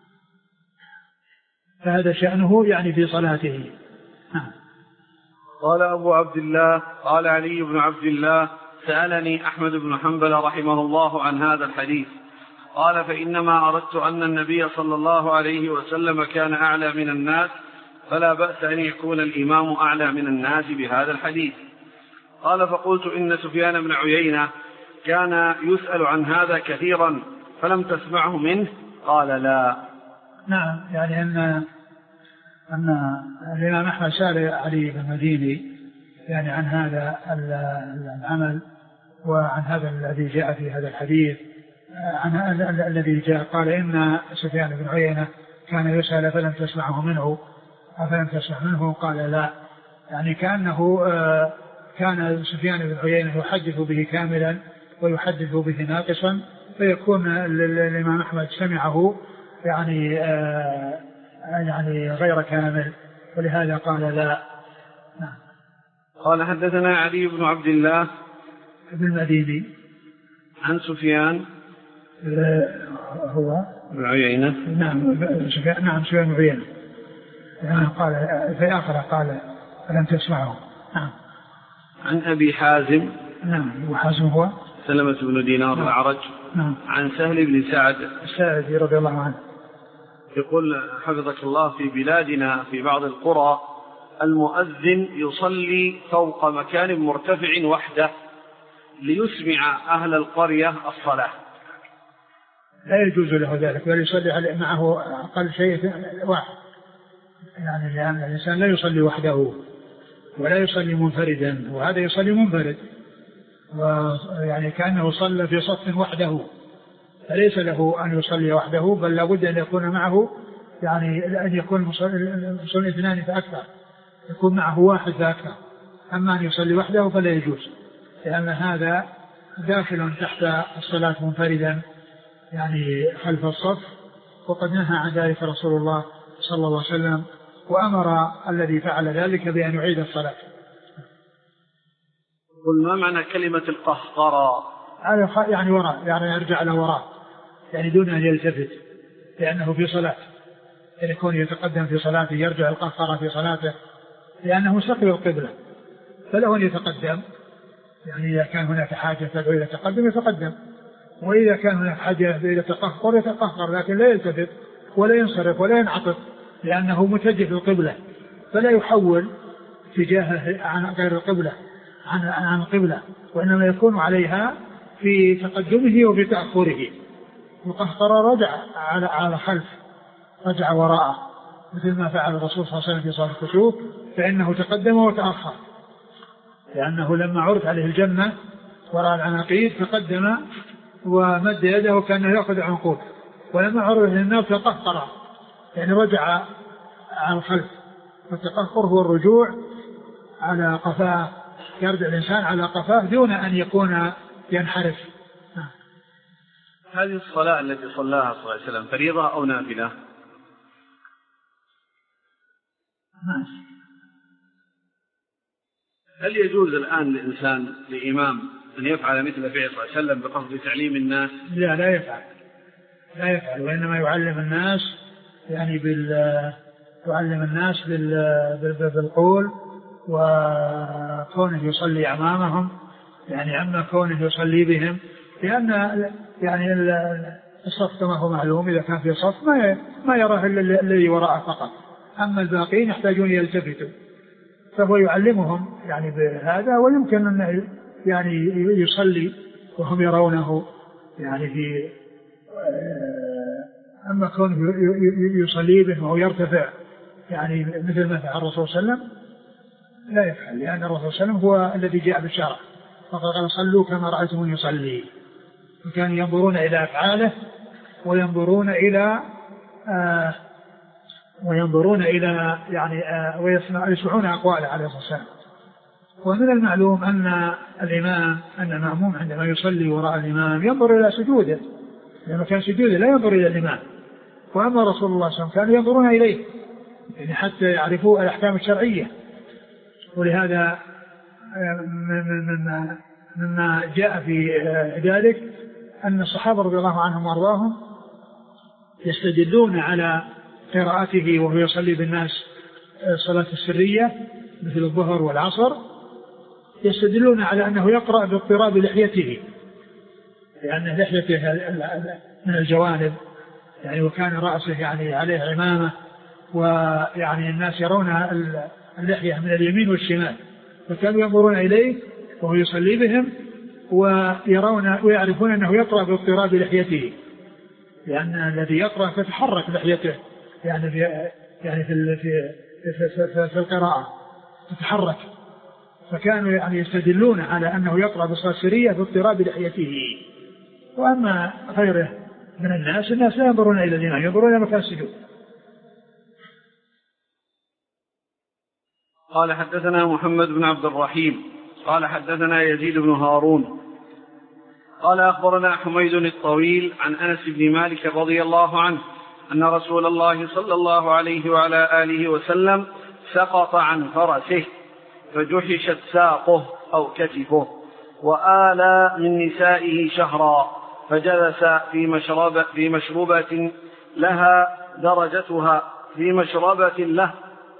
فهذا شأنه يعني في صلاته. نعم. قال أبو عبد الله قال علي بن عبد الله سألني أحمد بن حنبل رحمه الله عن هذا الحديث، قال فإنما أردت أن النبي صلى الله عليه وسلم كان أعلى من الناس، فلا بأس أن يكون الإمام أعلى من الناس بهذا الحديث. قال فقلت إن سفيان بن عيينة كان يسأل عن هذا كثيرا فلم تسمعه منه؟ قال لا. نعم، يعني أن أن الإمام أحمد سأل علي بن المديني يعني عن هذا العمل وعن هذا الذي جاء في هذا الحديث، عن الذي جاء قال إن سفيان بن عيينة كان يسأل فلم تسمعه منه أفلم تسمع منه؟ قال لا، يعني كأنه كان سفيان بن عيينة يحدث به كاملا ويحدث به ناقصا، فيكون الإمام أحمد سمعه يعني يعني غير كامل، ولهذا قال لا. نعم. قال حدثنا علي بن عبد الله بن المديني عن سفيان هو بن عيينة. نعم سفيان نعم سفيان بن عيينة يعني قال في آخره قال فلم تسمعه. نعم. عن أبي حازم. نعم. وحازم هو سلمة بن دينار. نعم. الأعرج. نعم. عن سهل بن سعد الساعدي رضي الله عنه يقول حفظك الله في بلادنا في بعض القرى المؤذن يصلي فوق مكان مرتفع وحده ليسمع أهل القرية الصلاة. لا يجوز له ذلك، بل يصلي معه أقل شيء واحد، يعني لأن الإنسان لا يصلي وحده ولا يصلي منفردا، وهذا يصلي منفرد ويعني كأنه صلى في صف وحده، فليس له أن يصلي وحده، بل لابد أن يكون معه يعني أن يكون مصلي اثنان فأكثر، يكون معه واحد فأكثر. أما أن يصلي وحده فلا يجوز، لأن هذا داخل تحت الصلاة منفردا يعني خلف الصف، وقد نهى عن ذلك رسول الله صلى الله عليه وسلم، وأمر الذي فعل ذلك بأن يعيد الصلاة. قل ما معنى كلمة القهقرى؟ هذا يعني وراء، يعني يرجع له وراء، يعني دون أن يلتفت، لأنه في صلاة، يعني يكون يتقدم في صلاته يرجع القهقرى في صلاته، لأنه مستقبل القبلة، فله أن يتقدم، يعني إذا كان هناك حاجة تدعو إلى التقدم يتقدم، وإذا كان هناك حاجة إلى التقهقر يتقهقر، لكن لا يلتفت ولا ينصرف ولا ينعطف، لأنه متجه القبلة، فلا يحول اتجاهه عن غير القبلة عن عن القبلة، وإنما يكون عليها في تقدمه وفي تأخره. القهقر رجع على على خلف، رجع وراءه، مثل ما فعل الرسول صلى الله عليه وسلم في صلاة الكسوف، فإنه تقدم وتأخر، لأنه لما عرض عليه الجنة وراء العناقيد تقدم ومد يده كأنه يأخذ عنقود، ولما عرض عليه النار تقهقر، يعني رجع على الخلف. والتقهقر هو الرجوع على قفاه، يرجع الإنسان على قفاه دون أن يكون ينحرف. هذه الصلاة التي صلاها صلى الله عليه وسلم فريضة أو نافلة؟ ماشي. هل يجوز الآن للإنسان لإمام أن يفعل مثل فعل صلى الله عليه وسلم بقصد تعليم الناس؟ لا لا يفعل، لا يفعل، وإنما يعلم الناس يعني بال يعلم الناس بال بالقول، وكونه يصلي أمامهم يعني أما كونه يصلي بهم، لأن يعني الصف كما هو معلوم إذا كان في صف ما ما يراه إلا الذي وراءه فقط، أما الباقين يحتاجون يلتفتوا، فهو يعلمهم يعني بهذا، ويمكن أن يعني يصلي وهم يرونه يعني في أما كونه يصلي بهم أو يرتفع يعني مثل ما فعل الرسول صلى الله عليه وسلم لا يفعل، لأن الرسول صلى الله عليه وسلم هو الذي جاء بالشرع، فقد قال صلوا كما رأيتموني يصلي، وكانوا ينظرون إلى أفعاله وينظرون إلى آه وينظرون إلى يعني آه ويسمعون أقواله عليه الصلاة والسلام. ومن المعلوم أن الإمام أن المأموم عندما يصلي وراء الإمام ينظر إلى سجوده، لأنه كان سجوده لا ينظر إلى الإمام، وأما رسول الله صلى الله عليه وسلم كانوا ينظرون إليه يعني حتى يعرفوا الأحكام الشرعية. ولهذا مما مما جاء في ذلك أن الصحابة رضي الله عنهم وأرضاهم يستدلون على قراءته وهو يصلي بالناس الصلاة السرية مثل الظهر والعصر، يستدلون على أنه يقرأ باضطراب لحيته، لأن لحيته من الجوانب يعني، وكان رأسه يعني عليه عمامة، ويعني الناس يرون اللحية من اليمين والشمال، فكانوا ينظرون إليه وهو يصلي بهم ويرون ويعرفون أنه يقرأ باضطراب لحيته، لأن الذي يقرأ تتحرك لحيته يعني في يعني في في في, في, في القراءة تتحرك، فكانوا يعني يستدلون على أنه يقرأ بصلاة سرية باضطراب لحيته. وأما غيره من الناس الناس لا ينظرون إلى الإمام، ينظرون إلى مكان السجود. قال حدثنا محمد بن عبد الرحيم قال حدثنا يزيد بن هارون قال أخبرنا حميد الطويل عن أنس بن مالك رضي الله عنه أن رسول الله صلى الله عليه وعلى آله وسلم سقط عن فرسه فجحشت ساقه أو كتفه وآلى من نسائه شهرا فجلس في مشربة, في مشربة لها درجتها في مشربة له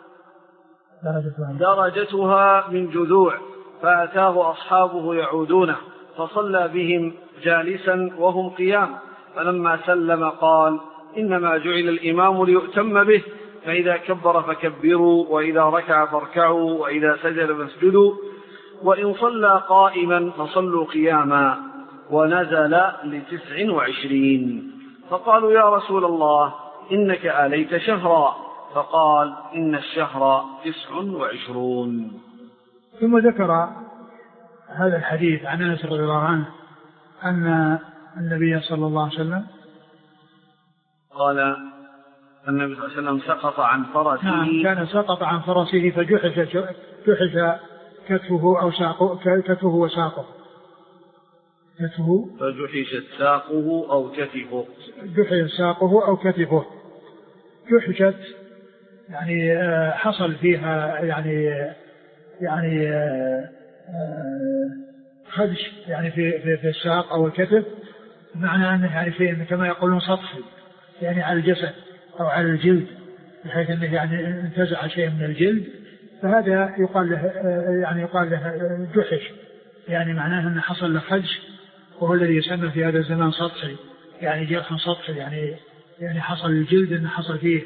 درجتها من جذوع فأتاه أصحابه يعودونه فصلى بهم جالسا وهم قيام، فلما سلم قال إنما جعل الإمام ليؤتم به، فإذا كبر فكبروا، وإذا ركع فاركعوا، وإذا سجد فاسجدوا، وإن صلى قائما فصلوا قياما. ونزل لتسع وعشرين. فقالوا يا رسول الله إنك آليت شهرا، فقال إن الشهر تسع وعشرون. ثم ذكر هذا الحديث عن أنس رضي الله عنه أن النبي صلى الله عليه وسلم قال النبي صلى الله عليه وسلم سقط عن فرسه. نعم، كان سقط عن فرسه فجحش جحش كتفه أو ساقه كتفه وساقه كتفه فجحشت ساقه أو كتفه جحش ساقه أو كتفه جحشت يعني حصل فيها يعني يعني خدش يعني في في, في الساق أو الكتف، معنى أنه يعني في كما يقولون سطحي يعني على الجسد أو على الجلد، بحيث أنه يعني انتزع شيء من الجلد، فهذا يقال له يعني يقال له جحش، يعني معناه أنه حصل له خدش، وهو الذي يسمى في هذا الزمان سطحي، يعني جرح سطحي، يعني يعني حصل الجلد أنه حصل فيه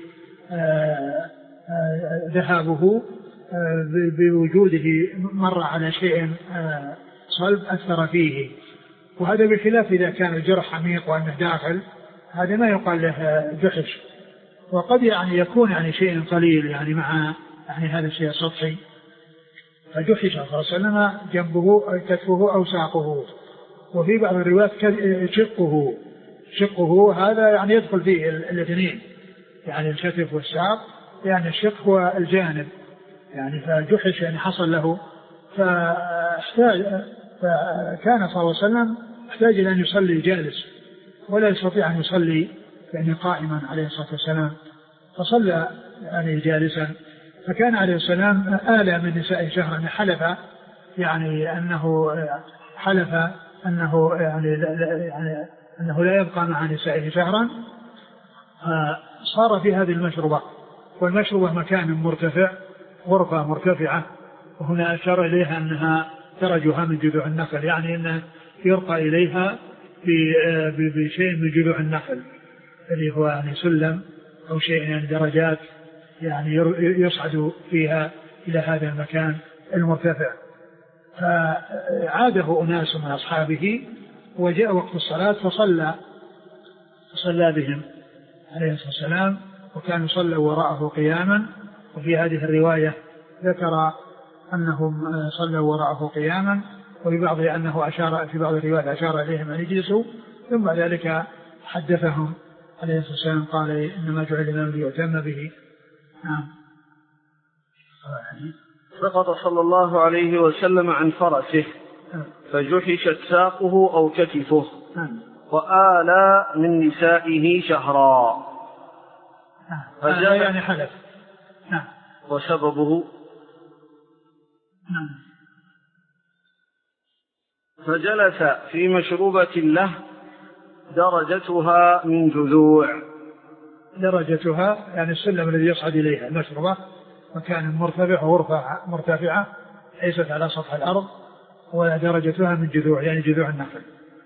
ذهابه بوجوده مر على شيء صلب أثر فيه. وهذا بخلاف إذا كان الجرح عميق وأنه داخل، هذا ما يقال له جحش. وقد يعني يكون يعني شيء قليل يعني مع يعني هذا الشيء سطحي، فجحش صلى الله عليه وسلم جنبه كتفه أو ساقه. وفي بعض الروايات شقه شقه هذا يعني يدخل فيه الاثنين، يعني الكتف والساق، يعني الشق هو الجانب، يعني فجحش يعني حصل له، فاحتاج فكان صلى الله عليه وسلم احتاج إلى أن يصلي جالس ولا يستطيع أن يصلي يعني قائما عليه الصلاة والسلام، فصلى يعني جالسا. فكان عليه السلام آلى من نساء شهرا، حلف يعني أنه حلف أنه يعني, يعني أنه لا يبقى مع نسائه شهرا. صار في هذه المشربة، والمشربة مكان مرتفع، غرفة مرتفعة، وهنا أشار إليها أنها درجها من جذوع النخل، يعني أنه يرقى إليها بشيء من جذوع النخل اللي هو يعني سلم أو شيء يعني درجات، يعني يصعد فيها إلى هذا المكان المرتفع. فعاده أناس من أصحابه وجاء وقت الصلاة فصلى فصلى بهم عليه الصلاة والسلام، وكانوا صلوا وراءه قياما. وفي هذه الرواية ذكر أنهم صلوا وراءه قياما، وفي بعض أنه أشار في بعض الروايات أشار إليهم أن يجلسوا، ثم ذلك حدثهم عليه الصلاة والسلام قال إنما جعل الإمام ليؤتم به. نعم. سقط صلى الله عليه وسلم عن فرسه فجحشت ساقه أو كتفه وآلى من نسائه شهرا. فجاء يعني حلف. نعم. وسببه نعم. فجلس في مشروبة له درجتها من جذوع. درجتها يعني السلم الذي يصعد إليها المشروبة، مكان مرتفع وغرفة مرتفعة ليست على سطح الأرض، ودرجتها من جذوع يعني جذوع النخل.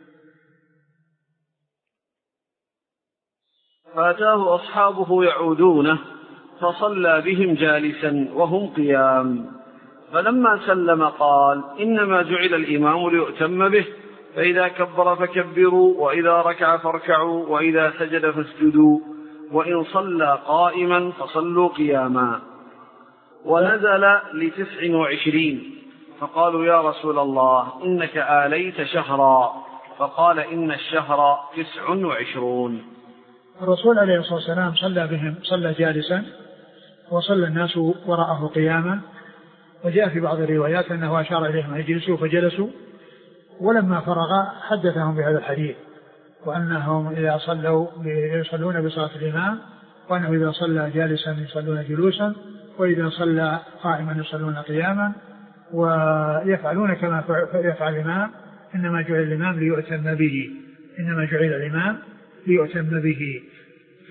فأتاه أصحابه يعودونه فصلى بهم جالسا وهم قيام، فلما سلم قال: إنما جعل الإمام ليؤتم به، فإذا كبر فكبروا، وإذا ركع فاركعوا، وإذا سجد فاسجدوا، وإن صلى قائما فصلوا قياما. ونزل لتسع وعشرين، فقالوا: يا رسول الله إنك آليت شهرا، فقال: إن الشهر تسع وعشرون. الرسول عليه الصلاة والسلام صلى بهم صلى جالسا، وصلى الناس وراءه قياما، وجاء في بعض الروايات أنه أشار إليهم أن يجلسوا فجلسوا، ولما فرغ حدثهم بهذا الحديث، وأنهم إذا صلوا يصلون بصلاة الإمام، وأنه إذا صلى جالسا يصلون جلوسا، وإذا صلى قائما يصلون قياما، ويفعلون كما يفعل الإمام. إنما جعل الإمام ليؤتم به، إنما جعل الإمام ليؤتم به. ف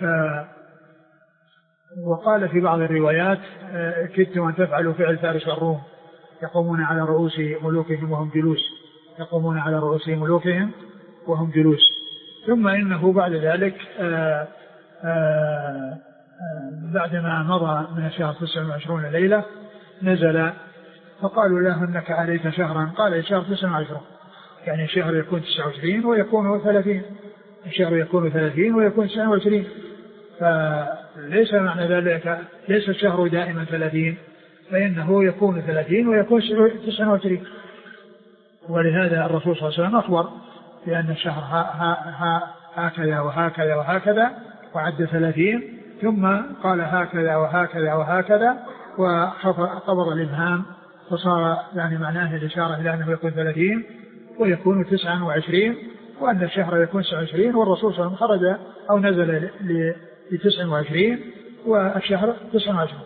وقال في بعض الروايات: كدتم أن تفعلوا فعل فارس والروم، يقومون على رؤوس ملوكهم وهم جلوس، يقومون على رؤوس ملوكهم وهم جلوس. ثم إنه بعد ذلك آآ آآ بعدما مضى من الشهر تسع وعشرين ليلة نزل، فقالوا له: إنك عليك شهرا. قال: الشهر تسع وعشرين، يعني الشهر يكون تسع وعشرين ويكون ثلاثين، الشهر يكون ثلاثين ويكون تسع وعشرين، فليس معنى ذلك ليس الشهر دائما ثلاثين، فإنه يكون ثلاثين ويكون تسع وعشرين. ولهذا الرسول صلى الله عليه وسلم أخبر بأن الشهر ها ها ها هكذا وهكذا وهكذا، وعد ثلاثين، ثم قال هكذا وهكذا وهكذا، وقبض الإبهام، فصار يعني معناه الإشارة إلى أنه يكون ثلاثين ويكون تسعا وعشرين، وأن الشهر يكون تسعة وعشرين، والرسول صلى الله عليه وسلم خرج أو نزل لتسع وعشرين والشهر تسعة وعشرين.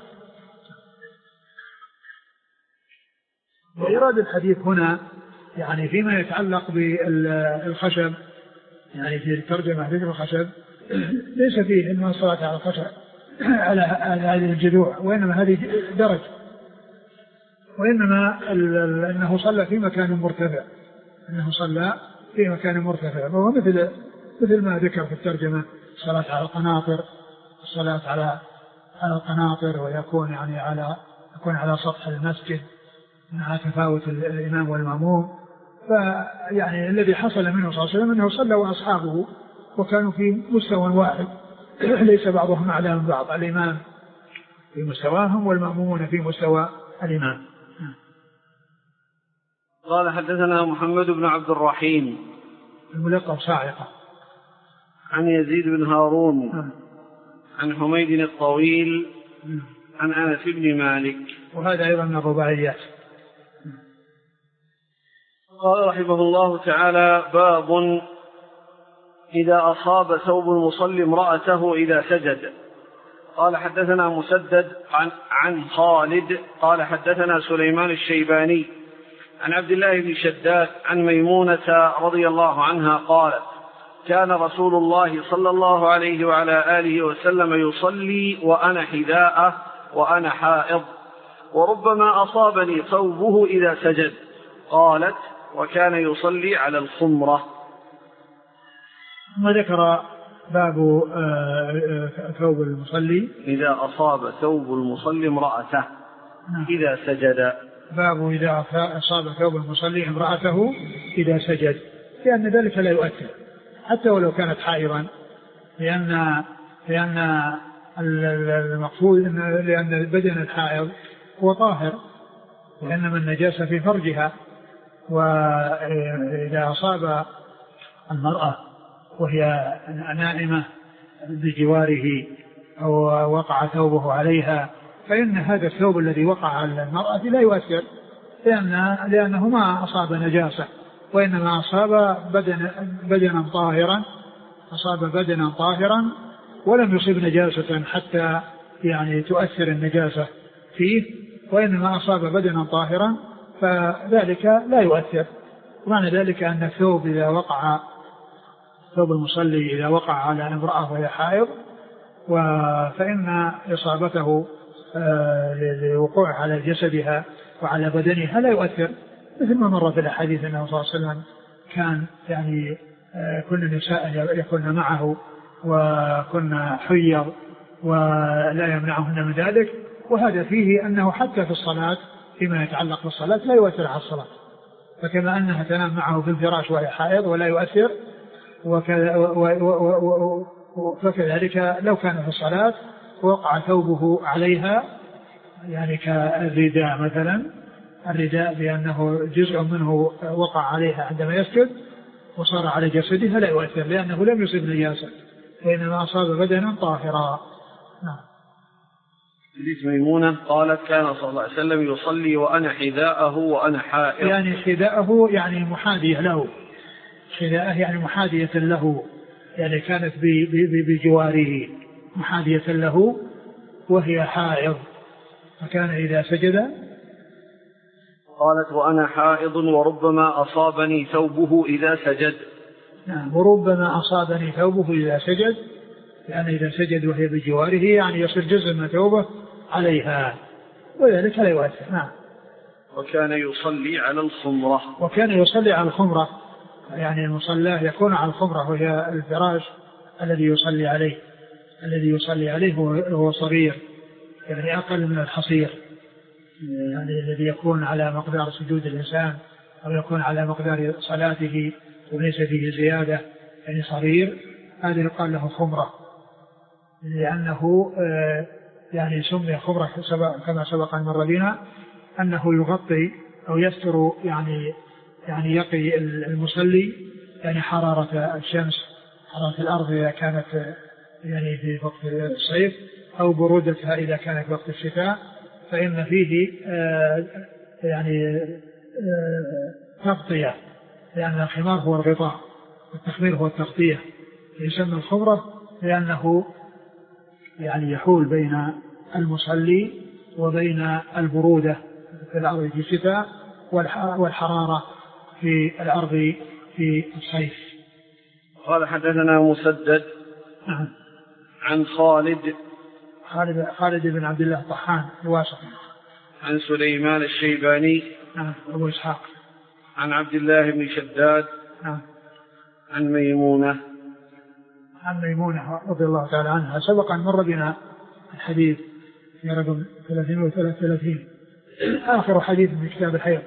وإيراد الحديث هنا يعني فيما يتعلق بالخشب، يعني في الترجمة ذكر الخشب، ليس فيه إنما الصلاة على الخشب على هذه الجذوع، وإنما هذه درجة، وإنما أنه صلى في مكان مرتفع، أنه صلى في مكان مرتفع، وهو مثل مثل ما ذكر في الترجمة: الصلاة على القناطر، الصلاة على على القناطر، ويكون يعني على يكون على سطح المسجد مع تفاوت الإمام والمأموم. فيعني الذي حصل منه صلى الله عليه وسلم أنه صلى وأصحابه وكانوا في مستوى واحد، ليس بعضهم أعلى من بعض، الإمام في مستواهم والمأمومون في مستوى الإمام. قال: حدثنا محمد بن عبد الرحيم الملقب صاعقة، عن يزيد بن هارون، عن حميد الطويل، عن أنس بن مالك، وهذا أيضا من الرباعيات. قال رحمه الله تعالى: باب إذا أصاب ثوب المصلي امرأته إذا سجد. قال: حدثنا مسدد عن, عن خالد قال: حدثنا سليمان الشيباني عن عبد الله بن شداد عن ميمونة رضي الله عنها قالت: كان رسول الله صلى الله عليه وعلى آله وسلم يصلي وأنا حذاءه وأنا حائض، وربما أصابني ثوبه إذا سجد. قالت: وكان يصلي على الخمرة. ما ذكر باب ثوب المصلي إذا أصاب ثوب المصلي امرأته إذا سجد. باب إذا أصاب ثوب المصلي امرأته إذا سجد، لأن ذلك لا يؤثر حتى ولو كانت حائضا، لأن لأن المقصود لأن بدن الحائض هو طاهر، لأنما النجاسة في فرجها. وإذا أصاب المرأة وهي نائمة بجواره أو وقع ثوبه عليها، فإن هذا الثوب الذي وقع على المرأة لا يؤثر، لأن لأنه ما أصاب نجاسة، وإنما أصاب بدن بدنا طاهرا أصاب بدنا طاهرا ولم يصيب نجاسة حتى يعني تؤثر النجاسة فيه، وإنما أصاب بدنا طاهرا فذلك لا يؤثر. ومعنى ذلك أن الثوب إذا وقع ثوب المصلي إذا وقع على امرأة وهي حائض فإن إصابته للوقوع على جسدها وعلى بدنها لا يؤثر، مثل ما مر في الأحاديث أنه صلى الله عليه وسلم كان يعني كل النساء يكون معه وكنا حيض ولا يمنعهن من ذلك. وهذا فيه أنه حتى في الصلاة فيما يتعلق بالصلاة لا يؤثر على الصلاة، فكما أنها تنام معه في الفراش وهي حائض ولا يؤثر، وكذلك لو كان في الصلاة وقع ثوبه عليها يعني كالرداء مثلا، الرداء بأنه جزء منه وقع عليها عندما يسجد وصار على جسده لا يؤثر لأنه لم يصب نجاسة وإنما أصاب بدنا طاهرا. نعم. حديث ميمونة قالت كان صلى الله عليه وسلم يصلي وأنا حذاءه وأنا حائض. يعني حذاءه يعني محاذية له، حذاءه يعني محاذية له، يعني كانت بجواره محاذية له وهي حائض، فكان إذا سجد. قالت وأنا حائض وربما أصابني ثوبه إذا سجد. نعم، وربما أصابني ثوبه إذا سجد، يعني إذا سجد وهي بجواره يعني يصير جزء من ثوبه عليها وذلك لا يؤثر. نعم. وكان يصلي على الخمرة. وكان يصلي على الخمرة، يعني المصلى يكون على الخمرة وهي الفراش الذي يصلي عليه، الذي يصلي عليه هو صغير يعني أقل من الحصير، يعني الذي يكون على مقدار سجود الإنسان أو يكون على مقدار صلاته وليس فيه زيادة، يعني صغير، هذا يقال له خمرة، لأنه يعني سمي خمرة كما سبق أن مر بنا أنه يغطي أو يستر يعني يعني يقي المصلي يعني حرارة الشمس، حرارة الأرض إذا كانت يعني في وقت الصيف أو برودتها إذا كانت في وقت الشتاء، فإن فيه آه يعني آه تغطية، لأن الخمار هو الغطاء والتخمير هو التغطية، يسمى الخمرة لأنه يعني يحول بين المصلي وبين البرودة في الأرض في الشتاء والحرارة في الأرض في الصيف. قال حدثنا مسدد نعم. عن خالد خالد خالد بن عبد الله الطحان الواسطي. عن سليمان الشيباني. نعم. أبو إسحاق. عن عبد الله بن شداد. نعم. عن ميمونة. عن ميمونة رضي الله تعالى عنها، سبق أن مر بنا الحديث في رقم ثلاثين وثلاثين آخر حديث من كتاب الحيض.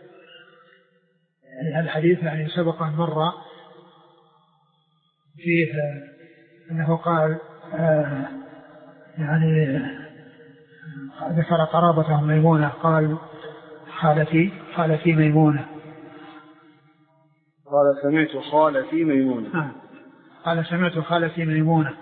يعني هذا الحديث يعني سبق أن مر فيه أنه قال آه يعني ذكر قرابته ميمونة، قال خالتي خالتي ميمونة، قال سمعت خالتي ميمونة. آه. قال سمعت خالتي ميمونة.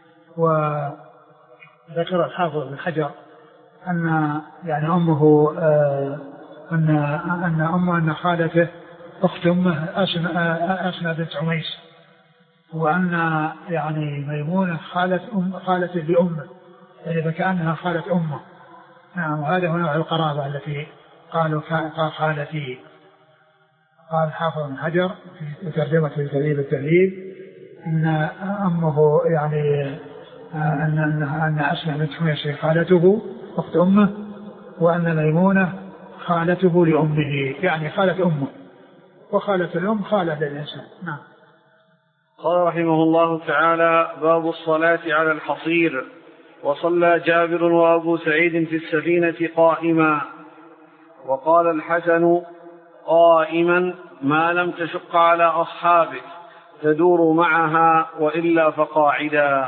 وذكر الحافظ بن حجر أن يعني أمه آه أن أن أمه أن خالته أخت أمه أسمى بنت عميس، وأن يعني ميمونة خالة أم خالته لأمه، يعني فكأنها خالة أمه. نعم. وهذا هو نوع القرابة التي قالوا قال خالتي. قال حافظ بن حجر في ترجمة تهذيب التهذيب أن أمه يعني أن أن أن أسمى بنت عميس خالته أخت أمه، وأن ميمونة خالته لأمه، يعني خالة أمه، وخالة الأم خالة للإنسان. نعم. قال رحمه الله تعالى: باب الصلاة على الحصير. وصلى جابر وأبو سعيد في السفينة قائما، وقال الحسن: قائما ما لم تشق على أصحابك تدور معها، وإلا فقاعدا.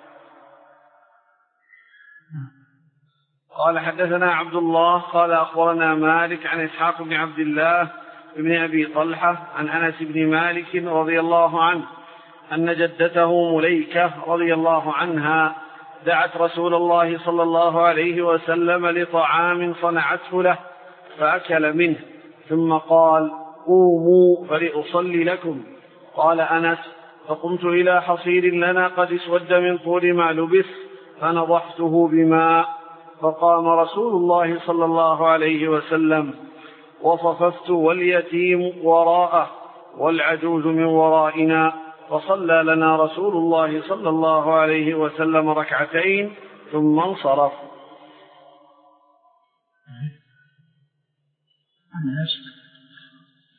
قال حدثنا عبد الله قال أخبرنا مالك عن إسحاق بن عبد الله بن أبي طلحة عن أنس بن مالك رضي الله عنه أن جدته مليكة رضي الله عنها دعت رسول الله صلى الله عليه وسلم لطعام صنعته له فأكل منه، ثم قال: قوموا فلأصلي لكم. قال أنس: فقمت إلى حصير لنا قد اسود من طول ما لبث فنضحته بماء، فقام رسول الله صلى الله عليه وسلم، وصففت واليتيم وراءه والعجوز من ورائنا، فصلى لنا رسول الله صلى الله عليه وسلم ركعتين ثم انصرف.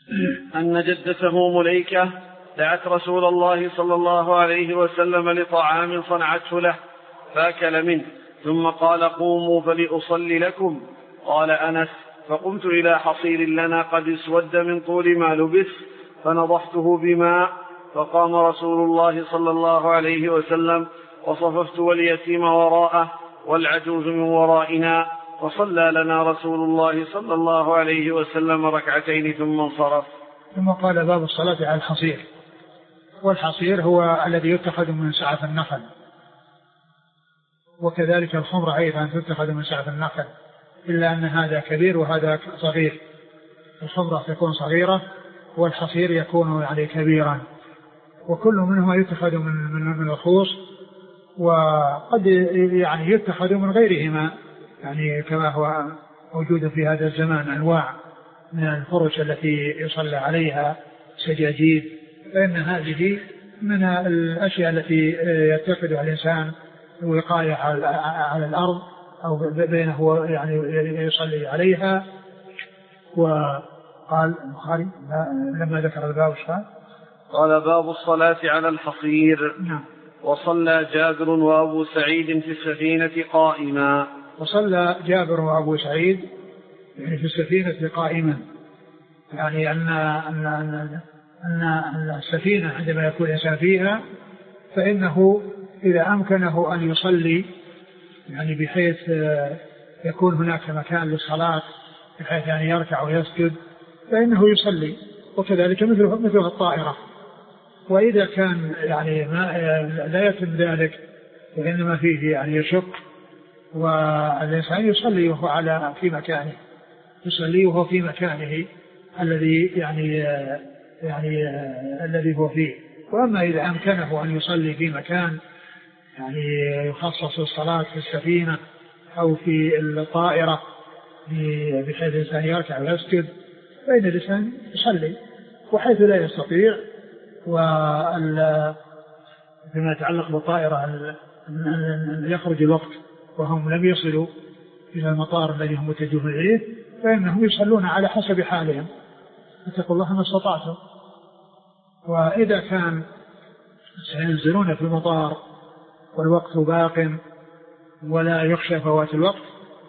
أن جدته مليكة دعت رسول الله صلى الله عليه وسلم لطعام صنعته له فأكل منه، ثم قال قوموا فلأصلي لكم. قال أنس: فقمت إلى حصير لنا قد اسود من طول ما لبث فنضحته بماء، فقام رسول الله صلى الله عليه وسلم وصففت واليتيم وراءه والعجوز من ورائنا، فصلى لنا رسول الله صلى الله عليه وسلم ركعتين ثم انصرف. ثم قال: باب الصلاة على الحصير. والحصير هو الذي يتخذ من سعف النخل، وكذلك الخمر أيضا تتخذ من سعف النخل، إلا أن هذا كبير وهذا صغير. الخمرة تكون صغيرة والحصير يكون يعني كبيرا، وكل منهما يتخذ من من من الخوص، وقد يعني يتخذ من غيرهما، يعني كما هو موجود في هذا الزمان أنواع من الفرش التي يصلى عليها سجاجيد، فإن هذه من الأشياء التي يتخذها الإنسان وقاية على الأرض أو بينه يعني يصلي عليها. وقال البخاري لما ذكر الباب قال: باب الصلاة على الحصير. نعم. وصلى جابر وأبو سعيد في السفينة قائما. وصلى جابر وأبو سعيد يعني في السفينة قائما، يعني أن أن أن أن السفينة عندما يكون الإنسان فيها فإنه إذا أمكنه أن يصلي يعني بحيث يكون هناك مكان للصلاة بحيث يعني يركع ويسجد فإنه يصلي، وكذلك مثل مثل الطائرة. وإذا كان يعني ما لا يتم ذلك وإنما فيه يعني يشق، والإنسان يصلي وهو على في مكانه، يصلي وهو في مكانه الذي يعني يعني الذي هو فيه. وأما إذا أمكنه أن يصلي في مكان يعني يخصص الصلاة في السفينة أو في الطائرة بحيث الإنسان يركع ويسجد فإن الإنسان يصلي، وحيث لا يستطيع وفيما يتعلق بالطائرة يخرج الوقت وهم لم يصلوا إلى المطار الذي هم متجهون إليه فإنهم يصلون على حسب حالهم، اتقوا الله ما استطعتم. وإذا كان سينزلون في المطار والوقت باق ولا يخشى فوات الوقت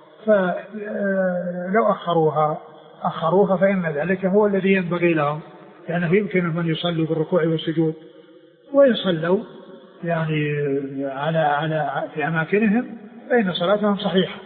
فلو أخروها أخروها فإن ذلك هو الذي ينبغي لهم، لأنه يمكنهم أن يصلوا بالركوع والسجود، ويصلوا يعني على على في أماكنهم فإن صلاتهم صحيحة.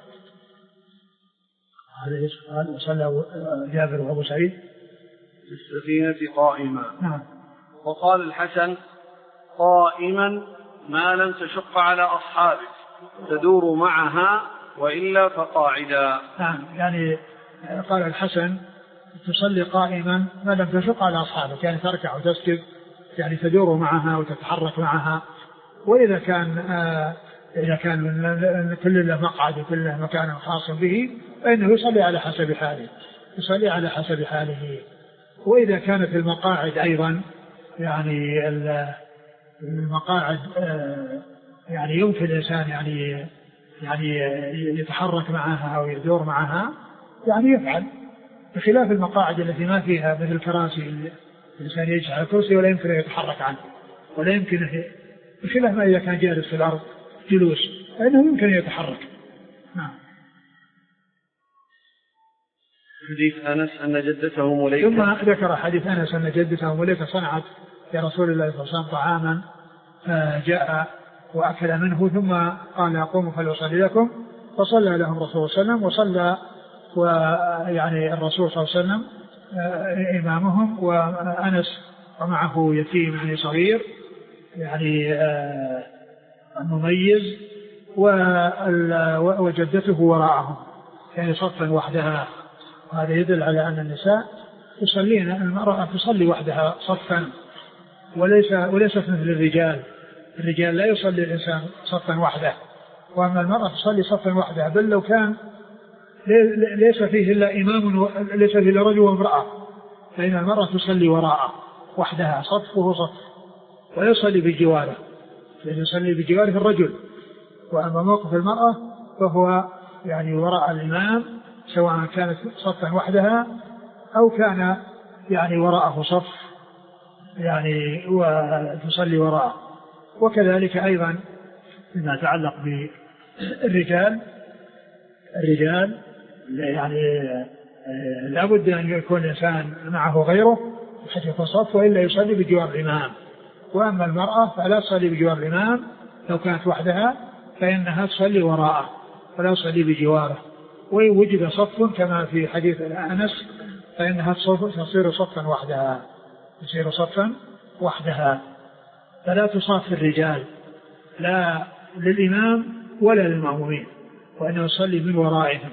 هذا قال وصلى جابر وأبو سعيد في السفينة قائما. نعم. وقال الحسن: قائما ما لم تشق على أصحابك تدور معها وإلا فقاعدا. نعم، يعني قال الحسن: تصلي قائما ما لم تشق على أصحابك، يعني تركع وتسجد يعني تدور معها وتتحرك معها. وإذا كان آه إذا كان كل له مقعد وكل له مكان خاص به فإنه يصلي على حسب حاله، يصلي على حسب حاله. وإذا كانت المقاعد أيضا يعني المقاعد آه يعني يمكن الإنسان يعني يعني يتحرك معها أو يدور معها يعني يفعل، بخلاف المقاعد التي ما فيها مثل الكراسي الإنسان يجلس على الكرسي ولا يمكن أن يتحرك عنه ولا يمكن، بخلاف ما إذا كان جالس في الأرض جلوس فإنه يمكن أن يتحرك. نعم. حديث أنس أن جدته مليكة. ثم ذكر حديث أنس أن جدته مليكة صنعت لرسول الله صلى الله عليه وسلم طعاما فجاء وأكل منه ثم قال قوموا فلأصلي لكم، فصلى لهم الرسول صلى الله عليه وسلم وصلى ويعني الرسول صلى الله عليه وسلم إمامهم، وأنس ومعه يتيم يعني صغير يعني مميز وجدته وراءهم يعني صفا وحدها. وهذا يدل على أن النساء تصلين، المرأة تصلي وحدها صفا وليس وليست مثل الرجال. الرجال لا يصلي الإنسان صفا وحده، وأما المرأة تصلي صفا وحدها، بل لو كان ليس فيه إلا إمام ليس فيه إلا رجل وامرأة فإن المرأة تصلي وراءه وحدها صف وهو صف ويصلي بجواره، لأن يصلي بجواره الرجل. وأما موقف المرأة فهو يعني وراء الإمام سواء كانت صفا وحدها أو كان يعني وراءه صف يعني وتصلي وراءه. وكذلك أيضا فيما يتعلق بالرجال الرجال يعني لابد أن يكون الإنسان معه غيره حتى يكون صف، وإلا يصلي بجوار الإمام. وأما المرأة فلا تصلي بجوار الإمام، لو كانت وحدها فإنها تصلي وراءه فلا تصلي بجواره. وإن وجد صف كما في حديث أنس فإنها تصير صفا وحدها تصير صفا وحدها فلا تصاف الرجال لا للإمام ولا للمأمومين، وأنه يصلي من ورائهم.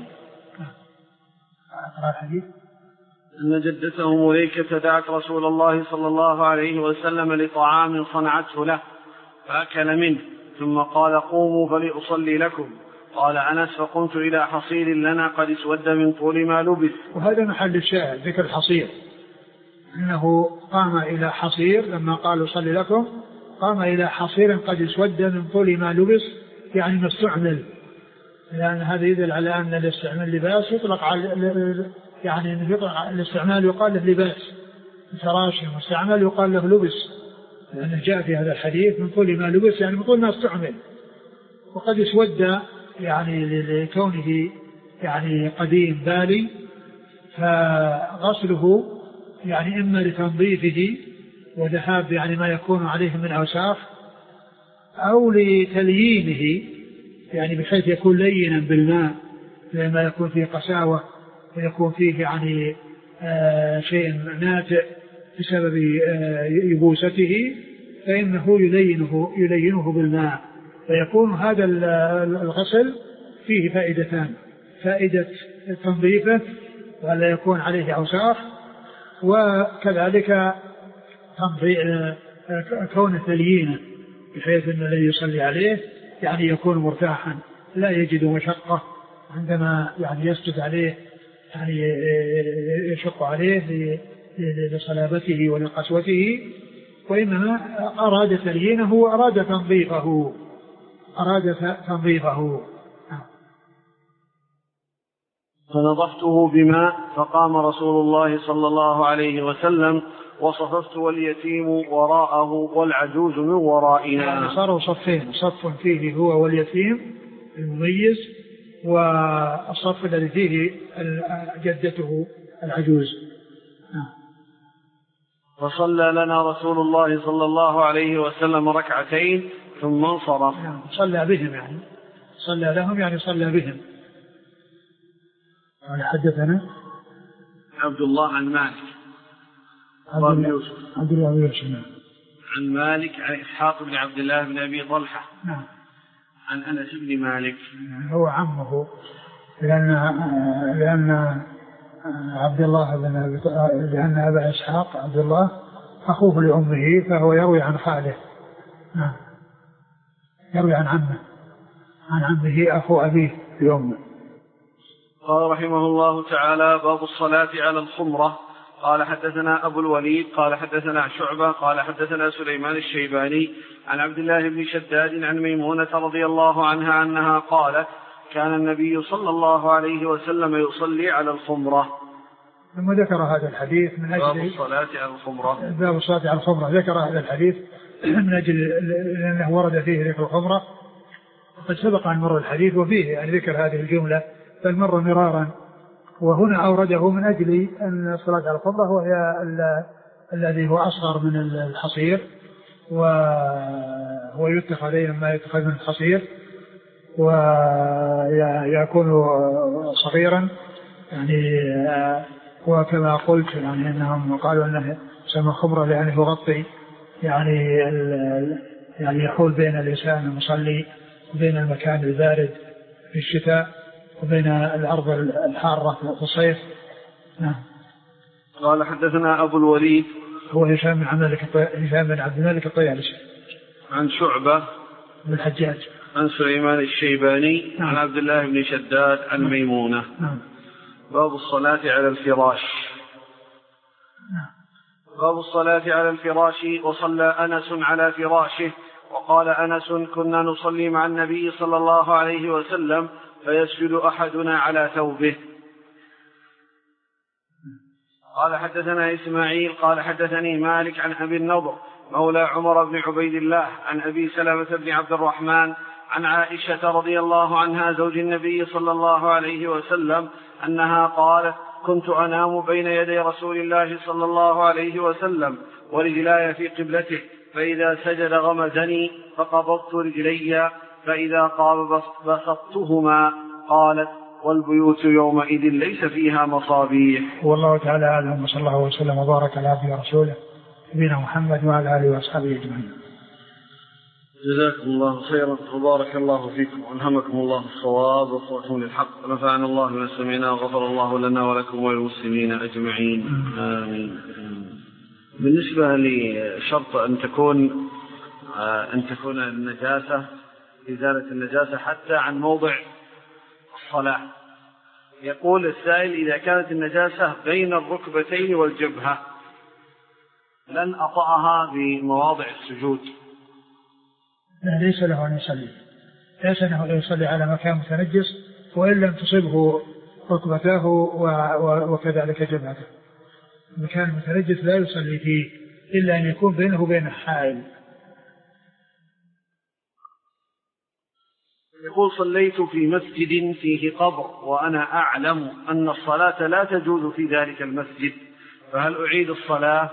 أقرأ الحديث. أن جدته مليكة دعت رسول الله صلى الله عليه وسلم لطعام صنعته له فأكل منه، ثم قال قوموا فلأصلي لكم. قال أنس فقمت إلى حصير لنا قد اسود من طول ما لبث. وهذا محل الشاهد ذكر الحصير، أنه قام إلى حصير لما قالوا صلي لكم، قام إلى حصير قد اسود من طول ما لبث يعني ما استعمل، لأن هذا يدل على أن الاستعمال لباس يطلق على يعني يطلق الاستعمال يقال له لباس، فراش مستعمل يقال له لبس، لأنه جاء في هذا الحديث من طول ما لبس يعني من طول ما استعمل. وقد اسود يعني لكونه يعني قديم بالي، فغسله يعني إما لتنظيفه وذهاب يعني ما يكون عليه من أوساخ، أو لتليينه يعني بحيث يكون لينا بالماء لما يكون فيه قساوة ويكون فيه يعني آه شيء ناتئ بسبب آه يبوسته، فإنه يلينه, يلينه بالماء، فيكون هذا الغسل فيه فائدتان: فائدة تنظيفه ولا يكون عليه أوساخ، وكذلك كونه تليينه بحيث أن الذي يصلي عليه يعني يكون مرتاحا لا يجد مشقة عندما يعني يسجد عليه، يعني يشق عليه لصلابته ولقسوته، وإنما أراد تليينه وأراد تنظيفه أراد تنظيفه فنضحته بماء فقام رسول الله صلى الله عليه وسلم وصففت واليتيم وراءه والعجوز من ورائنا. يعني صاروا صفين، صف فيه هو واليتيم المميز، والصف الذي فيه جدته العجوز. فصلى لنا رسول الله صلى الله عليه وسلم ركعتين ثم انصرف. صلى بهم يعني صلى لهم يعني صلى بهم. قال حدثنا عبد الله عن مالك عبد يوسف عبد الله بن يوسف عن مالك عن إسحاق بن عبد الله بن أبي طلحة نعم عن أنس بن مالك هو عمه، لأن لأن عبد الله بن لأن أبا إسحاق عبد الله أخوه لأمه، فهو يروي عن خاله. نعم يروي عن عمه عن عمه أخو أبيه لأمه. قال رحمه الله تعالى: باب الصلاة على الخمرة. قال حدثنا أبو الوليد قال حدثنا شعبة قال حدثنا سليمان الشيباني عن عبد الله بن شداد عن ميمونة رضي الله عنها أنها قالت: كان النبي صلى الله عليه وسلم يصلي على الخمرة. ثم ذكر هذا الحديث من أجل باب الصلاة على الخمرة. باب الصلاة على الخمرة ذكر هذا الحديث من أجل أنه ورد فيه ذكر الخمرة، وقد سبق أن مر الحديث وفيه يعني ذكر هذه الجملة بل مر مرارا، وهنا أورده من أجل أن الصلاة على الخمرة هو الذي هو أصغر من الحصير، وهو يتخذ ما يتخذ من الحصير ويكون صغيرا يعني. وكما قلت يعني أنهم قالوا أنه سمى خمرة لأنه يغطي يعني يعني يحول بين الإنسان المصلي وبين المكان البارد في الشتاء وبين الأرض الحارة في الصيف. نعم. قال حدثنا أبو الوليد هو هشام بن عبد الملك هشام بن عبد الملك الطيالسي عن شعبة بن الحجاج عن سليمان الشيباني. نعم. عن عبد الله بن شداد عن نعم. ميمونة. نعم. باب الصلاة على الفراش. نعم. باب الصلاة على الفراش. وصلى أنس على فراشه. وقال أنس: كنا نصلي مع النبي صلى الله عليه وسلم فيسجد أحدنا على ثوبه. قال حدثنا إسماعيل قال حدثني مالك عن أبي النضر مولى عمر بن عبيد الله عن أبي سلمة بن عبد الرحمن عن عائشة رضي الله عنها زوج النبي صلى الله عليه وسلم أنها قالت كنت أنام بين يدي رسول الله صلى الله عليه وسلم ورجلاي في قبلته فإذا سجد غمزني فقبضت رجلي فإذا قام بسطتهما. قالت والبيوت يومئذ ليس فيها مصابيح. والله تعالى أعلم وصلى الله وسلم وبارك على عبده ورسوله نبينا محمد وعلى آله وأصحابه أجمعين. جزاكم الله خيرا وبارك الله فيكم وألهمكم الله الصواب وصوتكم للحق ونفعنا الله بما سمعنا وغفر الله لنا ولكم وللمسلمين أجمعين آمين. بالنسبة لشرط أن تكون أن تكون النجاسة إزالة النجاسة حتى عن موضع الصلاة، يقول السائل إذا كانت النجاسة بين الركبتين والجبهة لن أطأها بمواضع السجود. لا ليس له أن يصلي، ليس له أن يصلي على مكان متنجس وإن لم تصبه ركبته وكذلك جبهته. مكان متنجس لا يصلي فيه إلا أن يكون بينه وبين حائل. يقول صليت في مسجد فيه قبر وأنا أعلم أن الصلاة لا تجوز في ذلك المسجد فهل أعيد الصلاة؟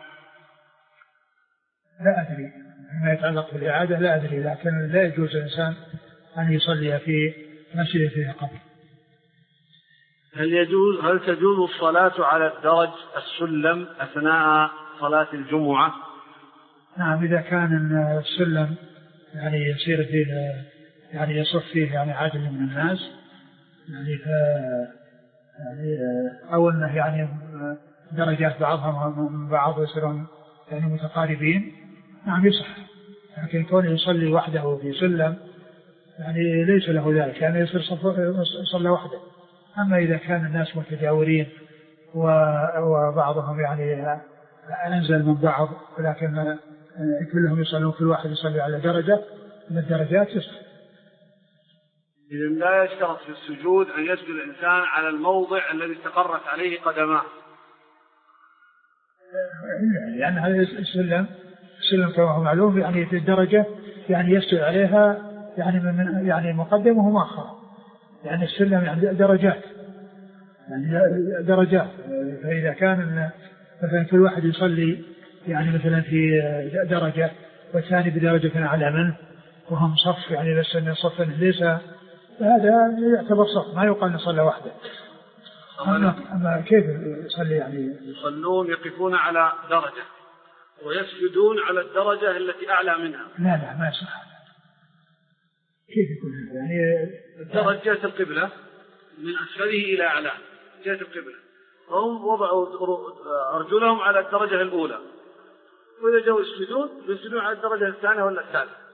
لا أدري ما يتعلق بالإعادة، لا أدري، لكن لا يجوز الإنسان أن يصلي في مسجد فيه قبر. هل يجوز هل تجوز الصلاة على الدرج السلم أثناء صلاة الجمعة؟ نعم إذا كان السلم يعني يصير فيه يعني يصف فيه يعني عدد من الناس يعني ف يعني أو أنه يعني درجات بعضها من بعض يصيرون يعني متقاربين نعم يصح، لكن كونه يصلي وحده في سلم يعني ليس له ذلك، يعني يصير صلى وحده. أما إذا كان الناس متجاورين وبعضهم يعني أنزل من بعض ولكن كلهم يصلون كل واحد يصلي على درجة من الدرجات يصح. إذن لا يشترط في السجود أن يسجد الإنسان على الموضع الذي استقرت عليه قدماه، يعني هذا السلم السلم كما هو معلوم يعني في الدرجة يعني يسجد عليها يعني من يعني مقدم ومؤخر، يعني السلم يعني درجات يعني درجات. فإذا كان مثلا كل واحد يصلي يعني مثلا في درجة والثاني بدرجة أعلى منه وهم صف يعني بس أن صف ليس، هذا يعتبر صف ما يقال نصلي وحده. أما, أما كيف يصلي يعني يصلون يقفون على درجة ويسجدون على الدرجة التي أعلى منها؟ لا لا ما يصح. كيف يكون يعني الدرجة جهة القبلة من أسفله إلى أعلى جهة القبلة، هم وضعوا أرجلهم على الدرجة الأولى وإذا جاءوا يسجدون يسجدون على الدرجة الثانية ولا الثالثة.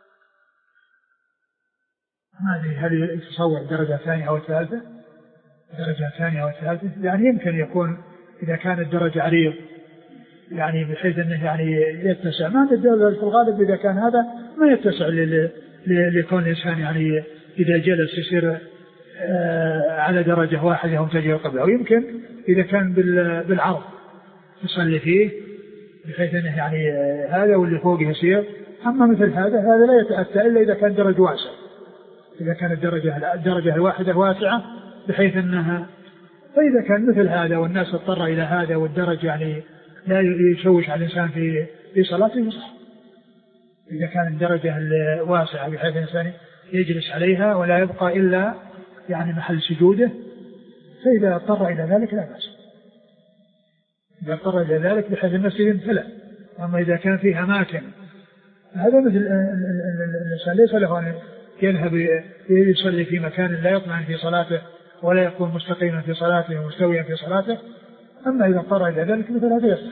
هذه هل يتصور درجة ثانية أو ثالثة؟ درجة ثانية أو ثالثة يعني يمكن يكون إذا كان الدرجة عريض يعني بحيث أنه يعني يتسع، ما في الغالب إذا كان هذا ما يتسع لكون الإنسان يعني إذا جلس يصير على درجة واحدة متجه القبلة، ويمكن إذا كان بالعرض يصلي فيه بحيث أنه يعني هذا واللي فوق يصير. أما مثل هذا هذا لا يتأتى إلا إذا كان درجة واسعة، إذا كانت الدرجة الدرجة الواحدة واسعة بحيث أنها، فإذا كان مثل هذا والناس اضطر إلى هذا والدرجة يعني لا يشوش على الإنسان في في صلاته يصح. إذا كان الدرجة الواسعة بحيث الإنسان يجلس عليها ولا يبقى إلا يعني محل سجوده، فإذا اضطر إلى ذلك لا بأس. إذا اضطر إلى ذلك بحيث المسجد فلا. أما إذا كان فيه أماكن هذا مثل الإنسان ليس له أن يذهب يصلي في مكان لا يطمئن في صلاته ولا يكون مستقيما في صلاته ومستويا في صلاته. أما إذا اضطر إلى ذلك مثل هذا يصح.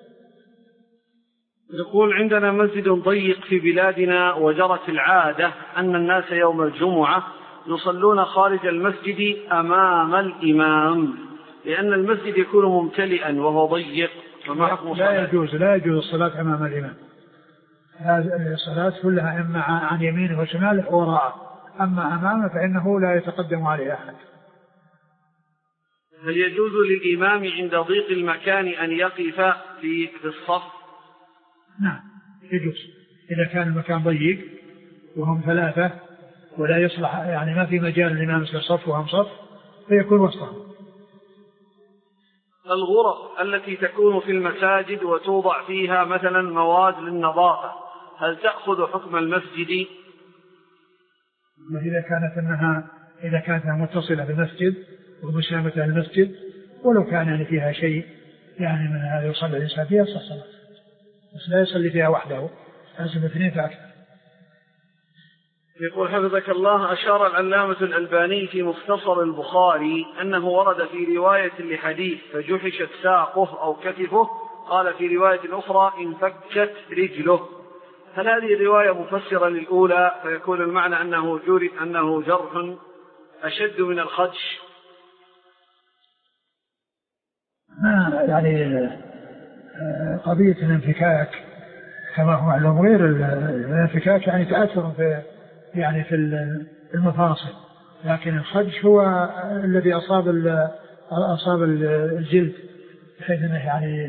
يقول عندنا مسجد ضيق في بلادنا وجرت العادة أن الناس يوم الجمعة يصلون خارج المسجد أمام الإمام لأن المسجد يكون ممتلئا وهو ضيق، فما حكم الصلاة؟ لا يجوز لا يجوز الصلاة أمام الإمام. هذه الصلاة كلها إما عن يمينه وشماله وراءه، أما أمامه فإنه لا يتقدم عليه أحد. هل يجوز للإمام عند ضيق المكان أن يقف في الصف؟ نعم يجوز، إذا كان المكان ضيق وهم ثلاثة ولا يصلح يعني ما في مجال الإمام في الصف وهم صف فيكون وسطهم. الغرف التي تكون في المساجد وتوضع فيها مثلا مواد للنظافة هل تأخذ حكم المسجد؟ إذا كانت أنها إذا كانت متصلة بالمسجد ومسامة المسجد ولو كان يعني فيها شيء يعني من هذا يصلي الإنسان فيها صلاة، بس لا يصلي فيها وحده، لازم اثنين فأكثر. يقول حفظك الله أشار العلامة الألباني في مختصر البخاري أنه ورد في رواية لحديث فجحشت ساقه أو كتفه، قال في رواية أخرى انفكت رجله، هل هذه الرواية مفسرة للأولى فيكون المعنى أنه جرح أنه جرح أشد من الخدش؟ ما يعني قضية الانفكاك كما هو معلوم غير الانفكاك يعني تأثر في يعني في المفاصل، لكن الخدش هو الذي أصاب أصاب الجلد بحيث أنه يعني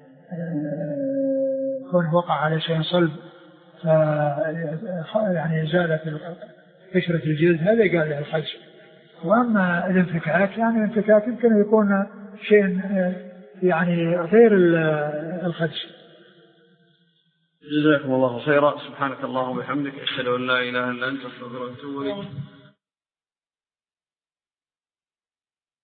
كونه وقع على شيء صلب ف يعني زالت قشرة الجلد، هذا قال له الخدش. وأما الانفكاك يعني الانفكاك يمكن يكون شيء يعني غير الخدش. جزاكم الله خيرا، سبحانك اللهم وبحمدك أشهد أن لا إله إلا أنت أستغفرك وأتوب إليك.